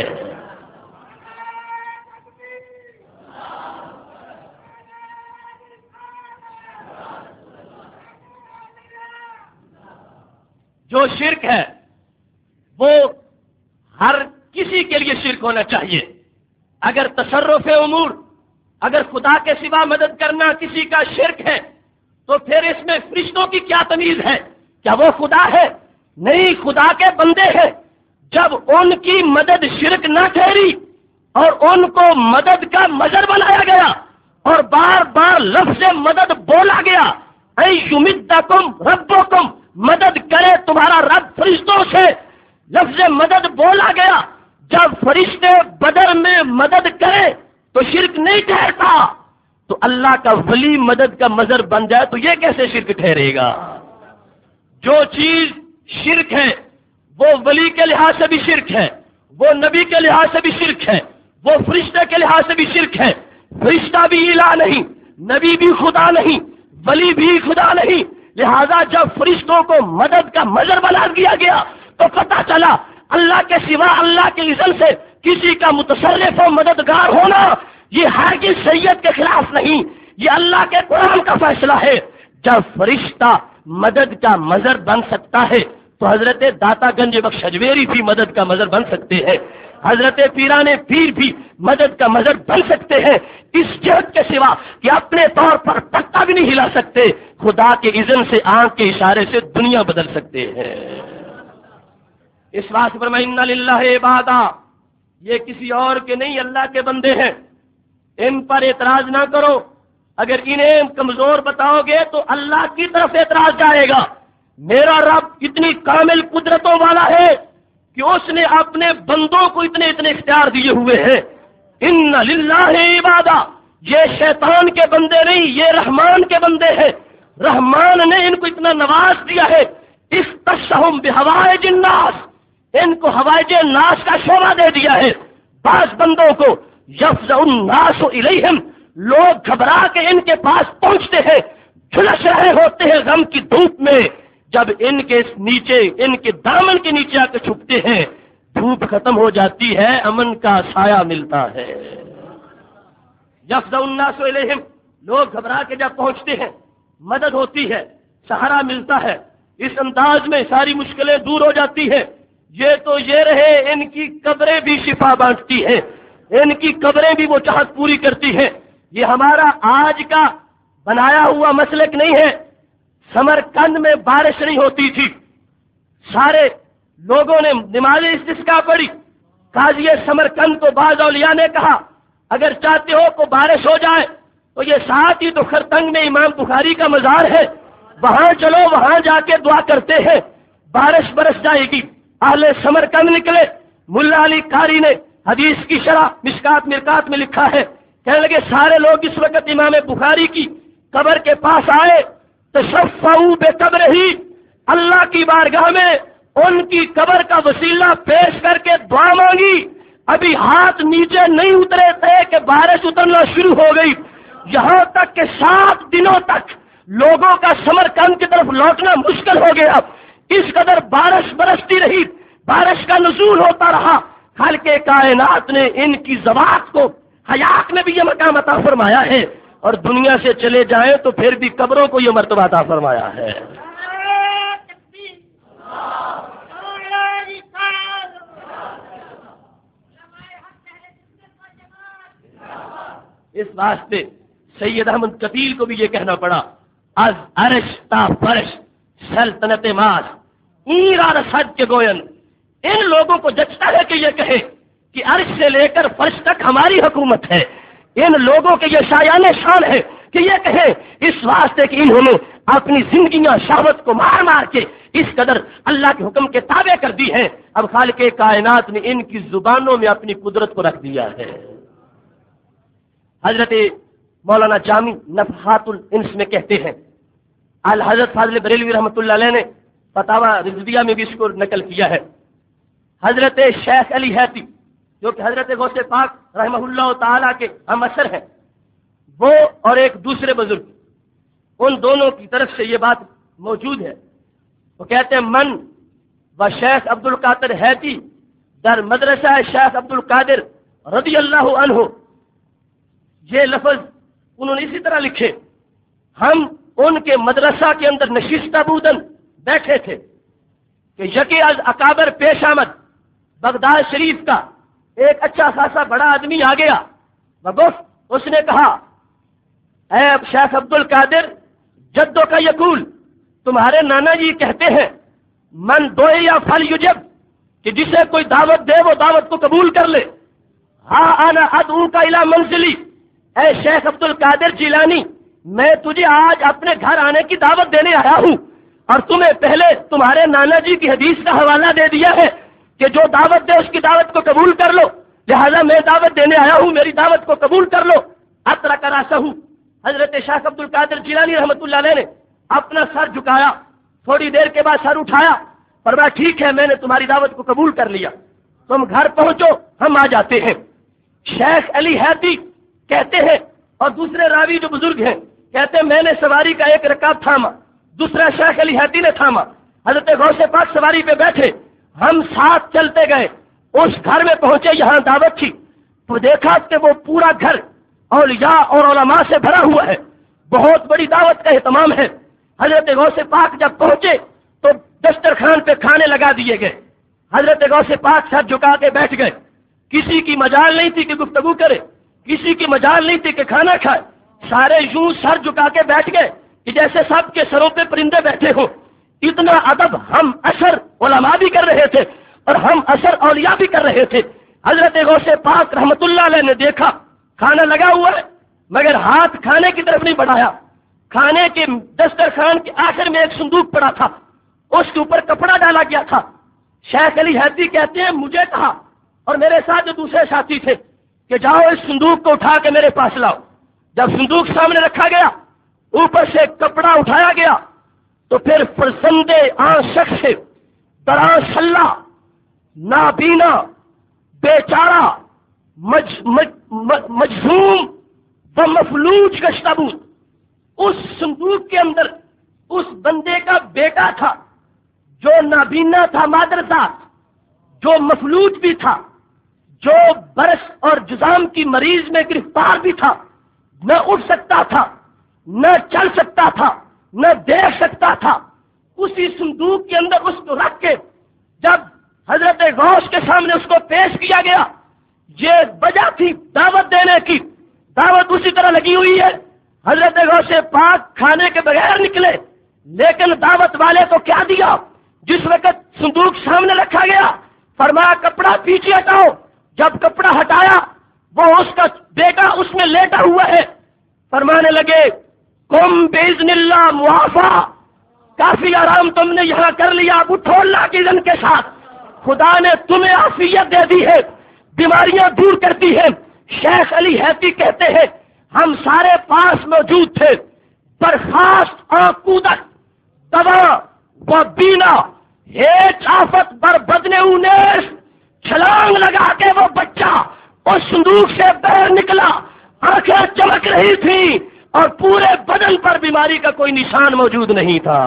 جو شرک ہے وہ ہر کسی کے لیے شرک ہونا چاہیے. اگر تصرف امور، اگر خدا کے سوا مدد کرنا کسی کا شرک ہے تو پھر اس میں فرشتوں کی کیا تمیز ہے؟ کیا وہ خدا ہے؟ نہیں، خدا کے بندے ہیں. جب ان کی مدد شرک نہ ٹھہری اور ان کو مدد کا مظہر بنایا گیا اور بار بار لفظ مدد بولا گیا، اے یمدکم ربکم، مدد کرے تمہارا رب فرشتوں سے، لفظ مدد بولا گیا. جب فرشتے بدر میں مدد کرے تو شرک نہیں ٹھہرتا، تو اللہ کا ولی مدد کا مظہر بن جائے تو یہ کیسے شرک ٹھہرے گا؟ جو چیز شرک ہے وہ ولی کے لحاظ سے بھی شرک ہے، وہ نبی کے لحاظ سے بھی شرک ہے، وہ فرشتے کے لحاظ سے بھی شرک ہے. فرشتہ بھی الہ نہیں، نبی بھی خدا نہیں، ولی بھی خدا نہیں. لہذا جب فرشتوں کو مدد کا مظہر بنا دیا گیا تو پتہ چلا اللہ کے سوا اللہ کے اذن سے کسی کا متصرف و مددگار ہونا یہ ہرگز شریعت کے خلاف نہیں، یہ اللہ کے قرآن کا فیصلہ ہے. جب فرشتہ مدد کا مظہر بن سکتا ہے تو حضرت داتا گنج بخش اجمیری بھی مدد کا مظہر بن سکتے ہیں، حضرت پیران پیر بھی مدد کا مظہر بن سکتے ہیں. اس جہت کے سوا کہ اپنے طور پر پتا بھی نہیں ہلا سکتے، خدا کے اذن سے آنکھ کے اشارے سے دنیا بدل سکتے ہیں. اس واسطے فرمایا ان للہ عبادا، یہ کسی اور کے نہیں اللہ کے بندے ہیں. ان پر اعتراض نہ کرو، اگر انہیں کمزور بتاؤ گے تو اللہ کی طرف اعتراض جائے گا. میرا رب اتنی کامل قدرتوں والا ہے کہ اس نے اپنے بندوں کو اتنے اختیار دیے ہوئے ہیں. ان للہ عبادا، یہ شیطان کے بندے نہیں، یہ رحمان کے بندے ہیں. رحمان نے ان کو اتنا نواز دیا ہے، اختصہم بحوائج الناس، ان کو حوائج الناس کا شعبہ دے دیا ہے. بعض بندوں کو یفزع الناس الیہم، لوگ گھبرا کے ان کے پاس پہنچتے ہیں، جھلس رہے ہوتے ہیں غم کی دھوپ میں. جب ان کے نیچے، ان کے دامن کے نیچے آ کے چھپتے ہیں، دھوپ ختم ہو جاتی ہے، امن کا سایہ ملتا ہے. یفزع الناس الیہم، لوگ گھبرا کے جب پہنچتے ہیں، مدد ہوتی ہے، سہارا ملتا ہے. اس انداز میں ساری مشکلیں دور ہو جاتی ہیں۔ یہ تو یہ رہے، ان کی قبریں بھی شفا بانٹتی ہیں، ان کی قبریں بھی وہ چاہت پوری کرتی ہیں۔ یہ ہمارا آج کا بنایا ہوا مسلک نہیں ہے۔ سمرقند میں بارش نہیں ہوتی تھی، سارے لوگوں نے نماز استسقاء پڑھی۔ قاضی سمرقند کو بعض اولیاء نے کہا اگر چاہتے ہو کہ بارش ہو جائے تو یہ ساتھ ہی تو خرطنگ میں امام بخاری کا مزار ہے، وہاں چلو، وہاں جا کے دعا کرتے ہیں، بارش برس جائے گی۔ اہل سمرقند نکلے۔ ملا علی قاری نے حدیث کی شرح مشکات مرکات میں لکھا ہے، کہنے لگے سارے لوگ اس وقت امام بخاری کی قبر کے پاس آئے، تشفعوا بقبرہ، اللہ کی بارگاہ میں ان کی قبر کا وسیلہ پیش کر کے دعا مانگی۔ ابھی ہاتھ نیچے نہیں اترے تھے کہ بارش اترنا شروع ہو گئی، یہاں تک کہ 7 دنوں تک لوگوں کا سمرقند کی طرف لوٹنا مشکل ہو گیا۔ اس قدر بارش برستی رہی، بارش کا نزول ہوتا رہا۔ خالق کائنات نے ان کی ذوات کو حیات میں بھی یہ مقام عطا فرمایا ہے، اور دنیا سے چلے جائیں تو پھر بھی قبروں کو یہ مرتبہ عطا فرمایا ہے۔ اس واسطے سید احمد کتیل کو بھی یہ کہنا پڑا، از عرش تا فرش سلطنت ماس ایرا رسد کے گوین۔ ان لوگوں کو جچتا ہے کہ یہ کہے کہ عرش سے لے کر فرش تک ہماری حکومت ہے، ان لوگوں کے یہ شایان شان ہے کہ یہ کہے، اس واسطے کہ انہوں نے اپنی زندگیاں شہوت کو مار مار کے اس قدر اللہ کے حکم کے تابع کر دی ہیں۔ اب خالق کائنات نے ان کی زبانوں میں اپنی قدرت کو رکھ دیا ہے۔ حضرت مولانا جامی نفحات الانس میں کہتے ہیں، الحضرت فاضل بریلوی رحمۃ اللہ علیہ نے فتاوی رضویہ میں بھی اس کو نقل کیا ہے۔ حضرت شیخ علی حیتی جو کہ حضرت غوث پاک رحمہ اللہ تعالیٰ کے ہم اثر ہیں، وہ اور ایک دوسرے بزرگ، ان دونوں کی طرف سے یہ بات موجود ہے۔ وہ کہتے ہیں من و شیخ عبد القادر حیتی در مدرسہ شیخ عبد القادر رضی اللہ عنہ، یہ لفظ انہوں نے اسی طرح لکھے، ہم ان کے مدرسہ کے اندر نشستہ بودن بیٹھے تھے کہ یکی از اکابر پیش آمد، بغداد شریف کا ایک اچھا خاصا بڑا آدمی آ گیا، وگفت، اس نے کہا اے شیخ عبد القادر جدوں کا یقول، تمہارے نانا جی کہتے ہیں من دوئے یا پھل یجب، کہ جسے کوئی دعوت دے وہ دعوت کو قبول کر لے۔ ہاں انا ادعو کا الی منزلی، اے شیخ عبد القادر جیلانی میں تجھے آج اپنے گھر آنے کی دعوت دینے آیا ہوں، اور تمہیں پہلے تمہارے نانا جی کی حدیث کا حوالہ دے دیا ہے کہ جو دعوت دے اس کی دعوت کو قبول کر لو، لہذا میں دعوت دینے آیا ہوں، میری دعوت کو قبول کر لو۔ اترک راسہ، حضرت شیخ عبد القادر جیلانی رحمۃ اللہ علیہ نے اپنا سر جھکایا، تھوڑی دیر کے بعد سر اٹھایا، فرمایا ٹھیک ہے میں نے تمہاری دعوت کو قبول کر لیا، تم گھر پہنچو ہم آ جاتے ہیں۔ شیخ علی حیتی کہتے ہیں، اور دوسرے راوی جو بزرگ ہیں کہتے ہیں میں نے سواری کا ایک رکاب تھاما، دوسرا شیخ علی حیتی نے تھاما، حضرت غوث پاک سواری پہ بیٹھے، ہم ساتھ چلتے گئے، اس گھر میں پہنچے، یہاں دعوت تھی، تو دیکھا کہ وہ پورا گھر اولیاء اور علماء سے بھرا ہوا ہے، بہت بڑی دعوت کا اہتمام ہے۔ حضرت غوث پاک جب پہنچے تو دسترخوان پہ کھانے لگا دیے گئے، حضرت غوث پاک سر جھکا کے بیٹھ گئے، کسی کی مجال نہیں تھی کہ گفتگو کرے، کسی کی مجال نہیں تھی کہ کھانا کھائے، سارے یوں سر جھکا کے بیٹھ گئے کہ جیسے سب کے سروں پہ پرندے بیٹھے ہو۔ اتنا ادب ہم اثر علماء بھی کر رہے تھے اور ہم اثر اولیاء بھی کر رہے تھے۔ حضرت غوث پاک رحمت اللہ علیہ نے دیکھا کھانا لگا ہوا ہے مگر ہاتھ کھانے کی طرف نہیں بڑھایا، کھانے کے دسترخوان کے آخر میں ایک صندوق پڑا تھا، اس کے اوپر کپڑا ڈالا گیا تھا۔ شیخ علی حیتی کہتے ہیں مجھے کہا اور میرے ساتھ جو دوسرے ساتھی تھے کہ جاؤ اس صندوق کو اٹھا کے میرے پاس لاؤ۔ جب صندوق سامنے رکھا گیا، اوپر سے کپڑا اٹھایا گیا تو پھر فرزندے آن شخص دران سلح نابینا بیچارہ مجزوم و مفلوج گشتہ بود، اس صندوق کے اندر اس بندے کا بیٹا تھا جو نابینا تھا مادرزاد، جو مفلوج بھی تھا، جو برس اور جزام کی مریض میں گرفتار بھی تھا، نہ اٹھ سکتا تھا، نہ چل سکتا تھا، نہ دیکھ سکتا تھا۔ اسی صندوق کے اندر اس کو رکھ کے جب حضرت غوث کے سامنے اس کو پیش کیا گیا، یہ وجہ تھی دعوت دینے کی، دعوت اسی طرح لگی ہوئی ہے۔ حضرت غوث پاک کھانے کے بغیر نکلے، لیکن دعوت والے کو کیا دیا؟ جس وقت صندوق سامنے رکھا گیا فرمایا کپڑا پیچھے ہٹاؤ۔ جب کپڑا ہٹایا وہ اس کا بیٹا اس میں لیٹا ہوا ہے، فرمانے لگے قم باذن اللہ معافا، کافی آرام تم نے یہاں کر لیا، اب اٹھو اللہ کی اذن کے ساتھ، خدا نے تمہیں عافیت دے دی ہے، بیماریاں دور کرتی ہے۔ شیخ علی حیتی کہتے ہیں ہم سارے پاس موجود تھے، برخاست آنکودک دوا و بینا ہیچ آفت بر بدن اونیس، چھلانگ لگا کے وہ بچہ اس صندوق سے باہر نکلا، آنکھیں چمک رہی تھی اور پورے بدن پر بیماری کا کوئی نشان موجود نہیں تھا۔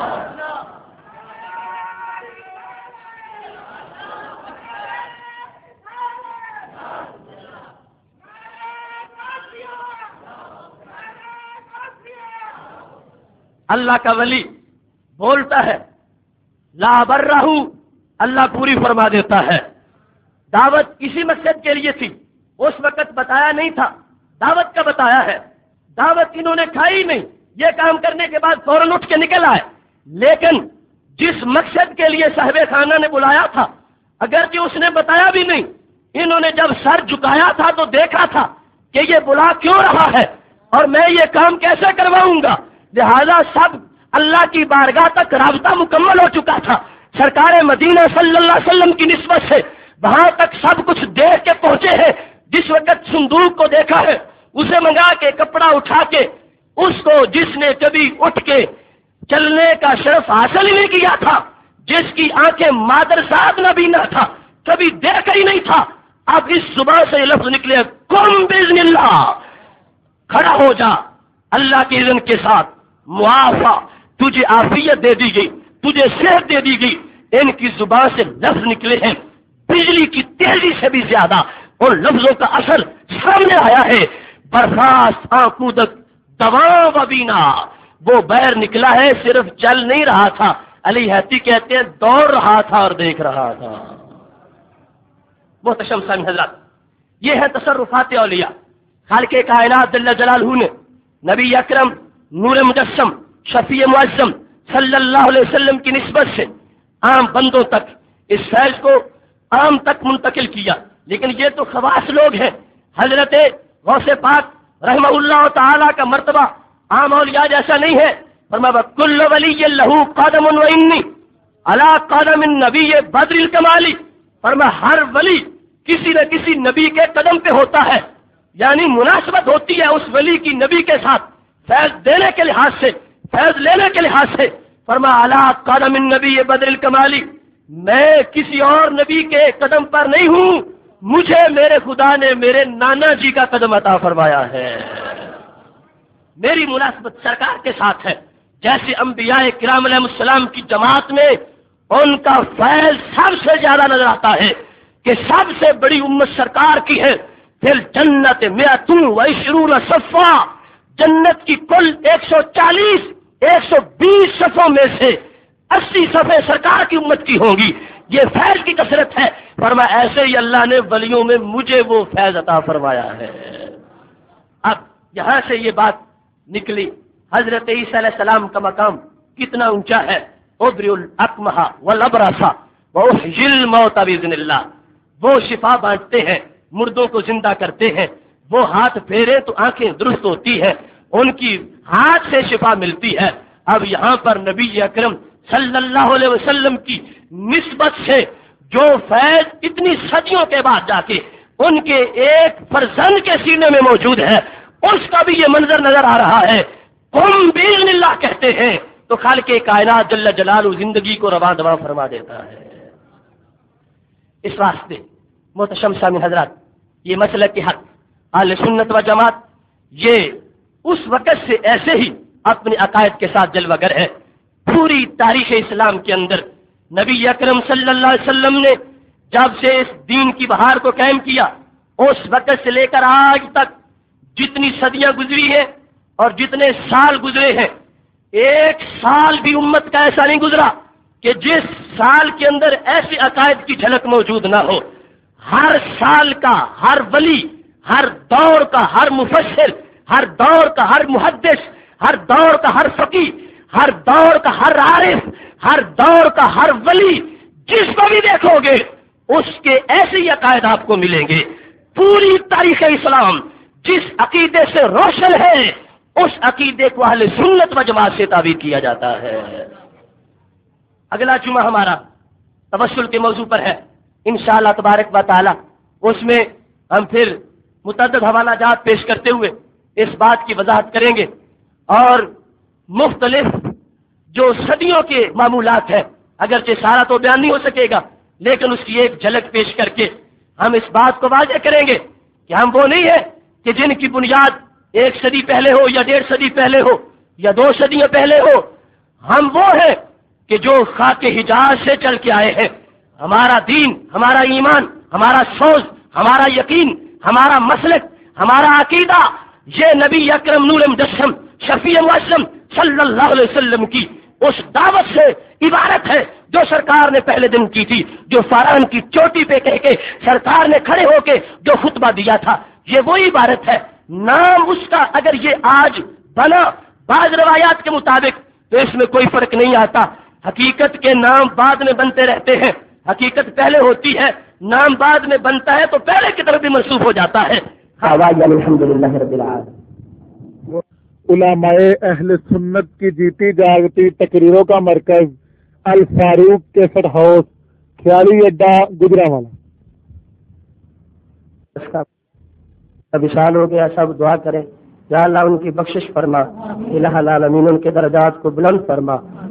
اللہ کا ولی بولتا ہے لا برہ، اللہ پوری فرما دیتا ہے۔ دعوت کسی مقصد کے لیے تھی، اس وقت بتایا نہیں تھا، دعوت کا بتایا ہے۔ دعوت انہوں نے کھائی نہیں، یہ کام کرنے کے بعد فوراً اٹھ کے نکل آئے، لیکن جس مقصد کے لیے صاحب خانہ نے بلایا تھا اگرچہ اس نے بتایا بھی نہیں، انہوں نے جب سر جھکایا تھا تو دیکھا تھا کہ یہ بلا کیوں رہا ہے اور میں یہ کام کیسے کرواؤں گا، لہذا سب اللہ کی بارگاہ تک رابطہ مکمل ہو چکا تھا۔ سرکار مدینہ صلی اللہ علیہ وسلم کی نسبت سے وہاں تک سب کچھ دیکھ کے پہنچے ہیں۔ جس وقت صندوق کو دیکھا ہے اسے منگا کے کپڑا اٹھا کے اس کو جس نے کبھی اٹھ کے چلنے کا شرف حاصل ہی نہیں کیا تھا، جس کی آنکھیں مادرزاد نبینا تھا، کبھی دیکھا ہی نہیں تھا، اب اس زبان سے یہ لفظ نکلے قم باذن اللہ، کھڑا ہو جا اللہ کی اذن کے ساتھ، معافا، تجھے عافیت دے دی گئی، تجھے صحت دے دی گئی۔ ان کی زبان سے لفظ نکلے ہیں بجلی کی تیزی سے بھی زیادہ، اور لفظوں کا اثر سامنے آیا ہے۔ برخاست آنکودک دواں و بینا، وہ بیر نکلا ہے، صرف چل نہیں رہا تھا، علی حیتی کہتے ہیں دوڑ رہا تھا اور دیکھ رہا تھا۔ محتشم سامعین حضرات، یہ ہے تصرفات اولیاء۔ خالق کائنات جل جلالہ نے نبی اکرم نور مجسم شفیع معظم صلی اللہ علیہ وسلم کی نسبت سے عام بندوں تک اس فیض کو عام تک منتقل کیا، لیکن یہ تو خواص لوگ ہیں۔ حضرت غوث پاک رحمہ اللہ تعالی کا مرتبہ عام اولیاء جیسا نہیں ہے۔ فرمایا کل ولی لہ قدم و انی علی قدم النبی بدر الکمالی، فرمایا ہر ولی کسی نہ کسی نبی کے قدم پہ ہوتا ہے، یعنی مناسبت ہوتی ہے اس ولی کی نبی کے ساتھ فیض دینے کے لحاظ سے، فیض لینے کے لحاظ سے۔ فرمایا علی قدم النبی بدر الکمالی، میں کسی اور نبی کے قدم پر نہیں ہوں، مجھے میرے خدا نے میرے نانا جی کا قدم عطا فرمایا ہے، میری مناسبت سرکار کے ساتھ ہے۔ جیسے انبیاء کرام علیہ السلام کی جماعت میں ان کا فیض سب سے زیادہ نظر آتا ہے کہ سب سے بڑی امت سرکار کی ہے۔ پھر جنت 120 صفا، جنت کی کل 120 صفوں میں سے 80 صفیں سرکار کی امت کی ہوں گی، یہ فیض کی کثرت ہے۔ فرمایا ایسے ہی اللہ نے ولیوں میں مجھے وہ فیض عطا فرمایا ہے۔ اب یہاں سے یہ بات نکلی حضرت عیسیٰ علیہ السلام کا مقام کتنا اونچا ہے۔ ابری الاکمہ والابرص واحیی الموت باذن اللہ، وہ شفا بانٹتے ہیں، مردوں کو زندہ کرتے ہیں، وہ ہاتھ پھیرے تو آنکھیں درست ہوتی ہیں، ان کی ہاتھ سے شفا ملتی ہے۔ اب یہاں پر نبی اکرم صلی اللہ علیہ وسلم کی نسبت سے جو فیض اتنی صدیوں کے بعد جا کے ان کے ایک فرزند کے سینے میں موجود ہے، اس کا بھی یہ منظر نظر آ رہا ہے۔ قم باذن اللہ کہتے ہیں تو خالق کائنات جل جلالہ زندگی کو رواں دواں فرما دیتا ہے۔ اس واسطے محتشم سامعین حضرات، یہ مسلک حق اہل سنت و جماعت یہ اس وقت سے ایسے ہی اپنے عقائد کے ساتھ جلوہ گر ہے۔ پوری تاریخ اسلام کے اندر نبی اکرم صلی اللہ علیہ وسلم نے جب سے اس دین کی بہار کو قائم کیا، اس وقت سے لے کر آج تک جتنی صدیاں گزری ہیں اور جتنے سال گزرے ہیں، ایک سال بھی امت کا ایسا نہیں گزرا کہ جس سال کے اندر ایسے عقائد کی جھلک موجود نہ ہو. ہر سال کا ہر ولی، ہر دور کا ہر مفسر، ہر دور کا ہر محدث، ہر دور کا ہر فقیہ، ہر دور کا ہر عارف، ہر دور کا ہر ولی، جس کو بھی دیکھو گے اس کے ایسے ہی عقائد آپ کو ملیں گے. پوری تاریخ اسلام جس عقیدے سے روشن ہے اس عقیدے کو اہل سنت و جماعت سے تعبیر کیا جاتا ہے. اگلا جمعہ ہمارا توسل کے موضوع پر ہے انشاءاللہ تبارک و تعالی. اس میں ہم پھر متعدد حوالہ جات پیش کرتے ہوئے اس بات کی وضاحت کریں گے اور مختلف جو صدیوں کے معمولات ہیں، اگرچہ سارا تو بیان نہیں ہو سکے گا لیکن اس کی ایک جھلک پیش کر کے ہم اس بات کو واضح کریں گے کہ ہم وہ نہیں ہیں کہ جن کی بنیاد 1 صدی پہلے ہو یا 1.5 صدی پہلے ہو یا 2 صدیاں پہلے ہو. ہم وہ ہیں کہ جو خاک حجاز سے چل کے آئے ہیں. ہمارا دین، ہمارا ایمان، ہمارا سوز، ہمارا یقین، ہمارا مسلک، ہمارا عقیدہ یہ نبی اکرم نور مجسم شفیع معظم صلی اللہ علیہ وسلم کی اس دعوت سے عبارت ہے جو سرکار نے پہلے دن کی تھی، جو فاران کی چوٹی پہ کہہ کے سرکار نے کھڑے ہو کے جو خطبہ دیا تھا. یہ وہی عبارت ہے. نام اس کا اگر یہ آج بنا بعض روایات کے مطابق تو اس میں کوئی فرق نہیں آتا. حقیقت کے نام بعد میں بنتے رہتے ہیں. حقیقت پہلے ہوتی ہے، نام بعد میں بنتا ہے تو پہلے کی طرف بھی منسوب ہو جاتا ہے. الحمدللہ رب العالمین. علماء اہل سنت کی جیتی جاگتی تقریروں کا مرکز الفاروق کیسٹ ہاؤس، خیالی اڈا، گجرانوالہ. اب اشال ہو گیا، سب دعا کریں یا اللہ ان کی بخشش فرما، الہ العالمین ان کے درجات کو بلند فرما.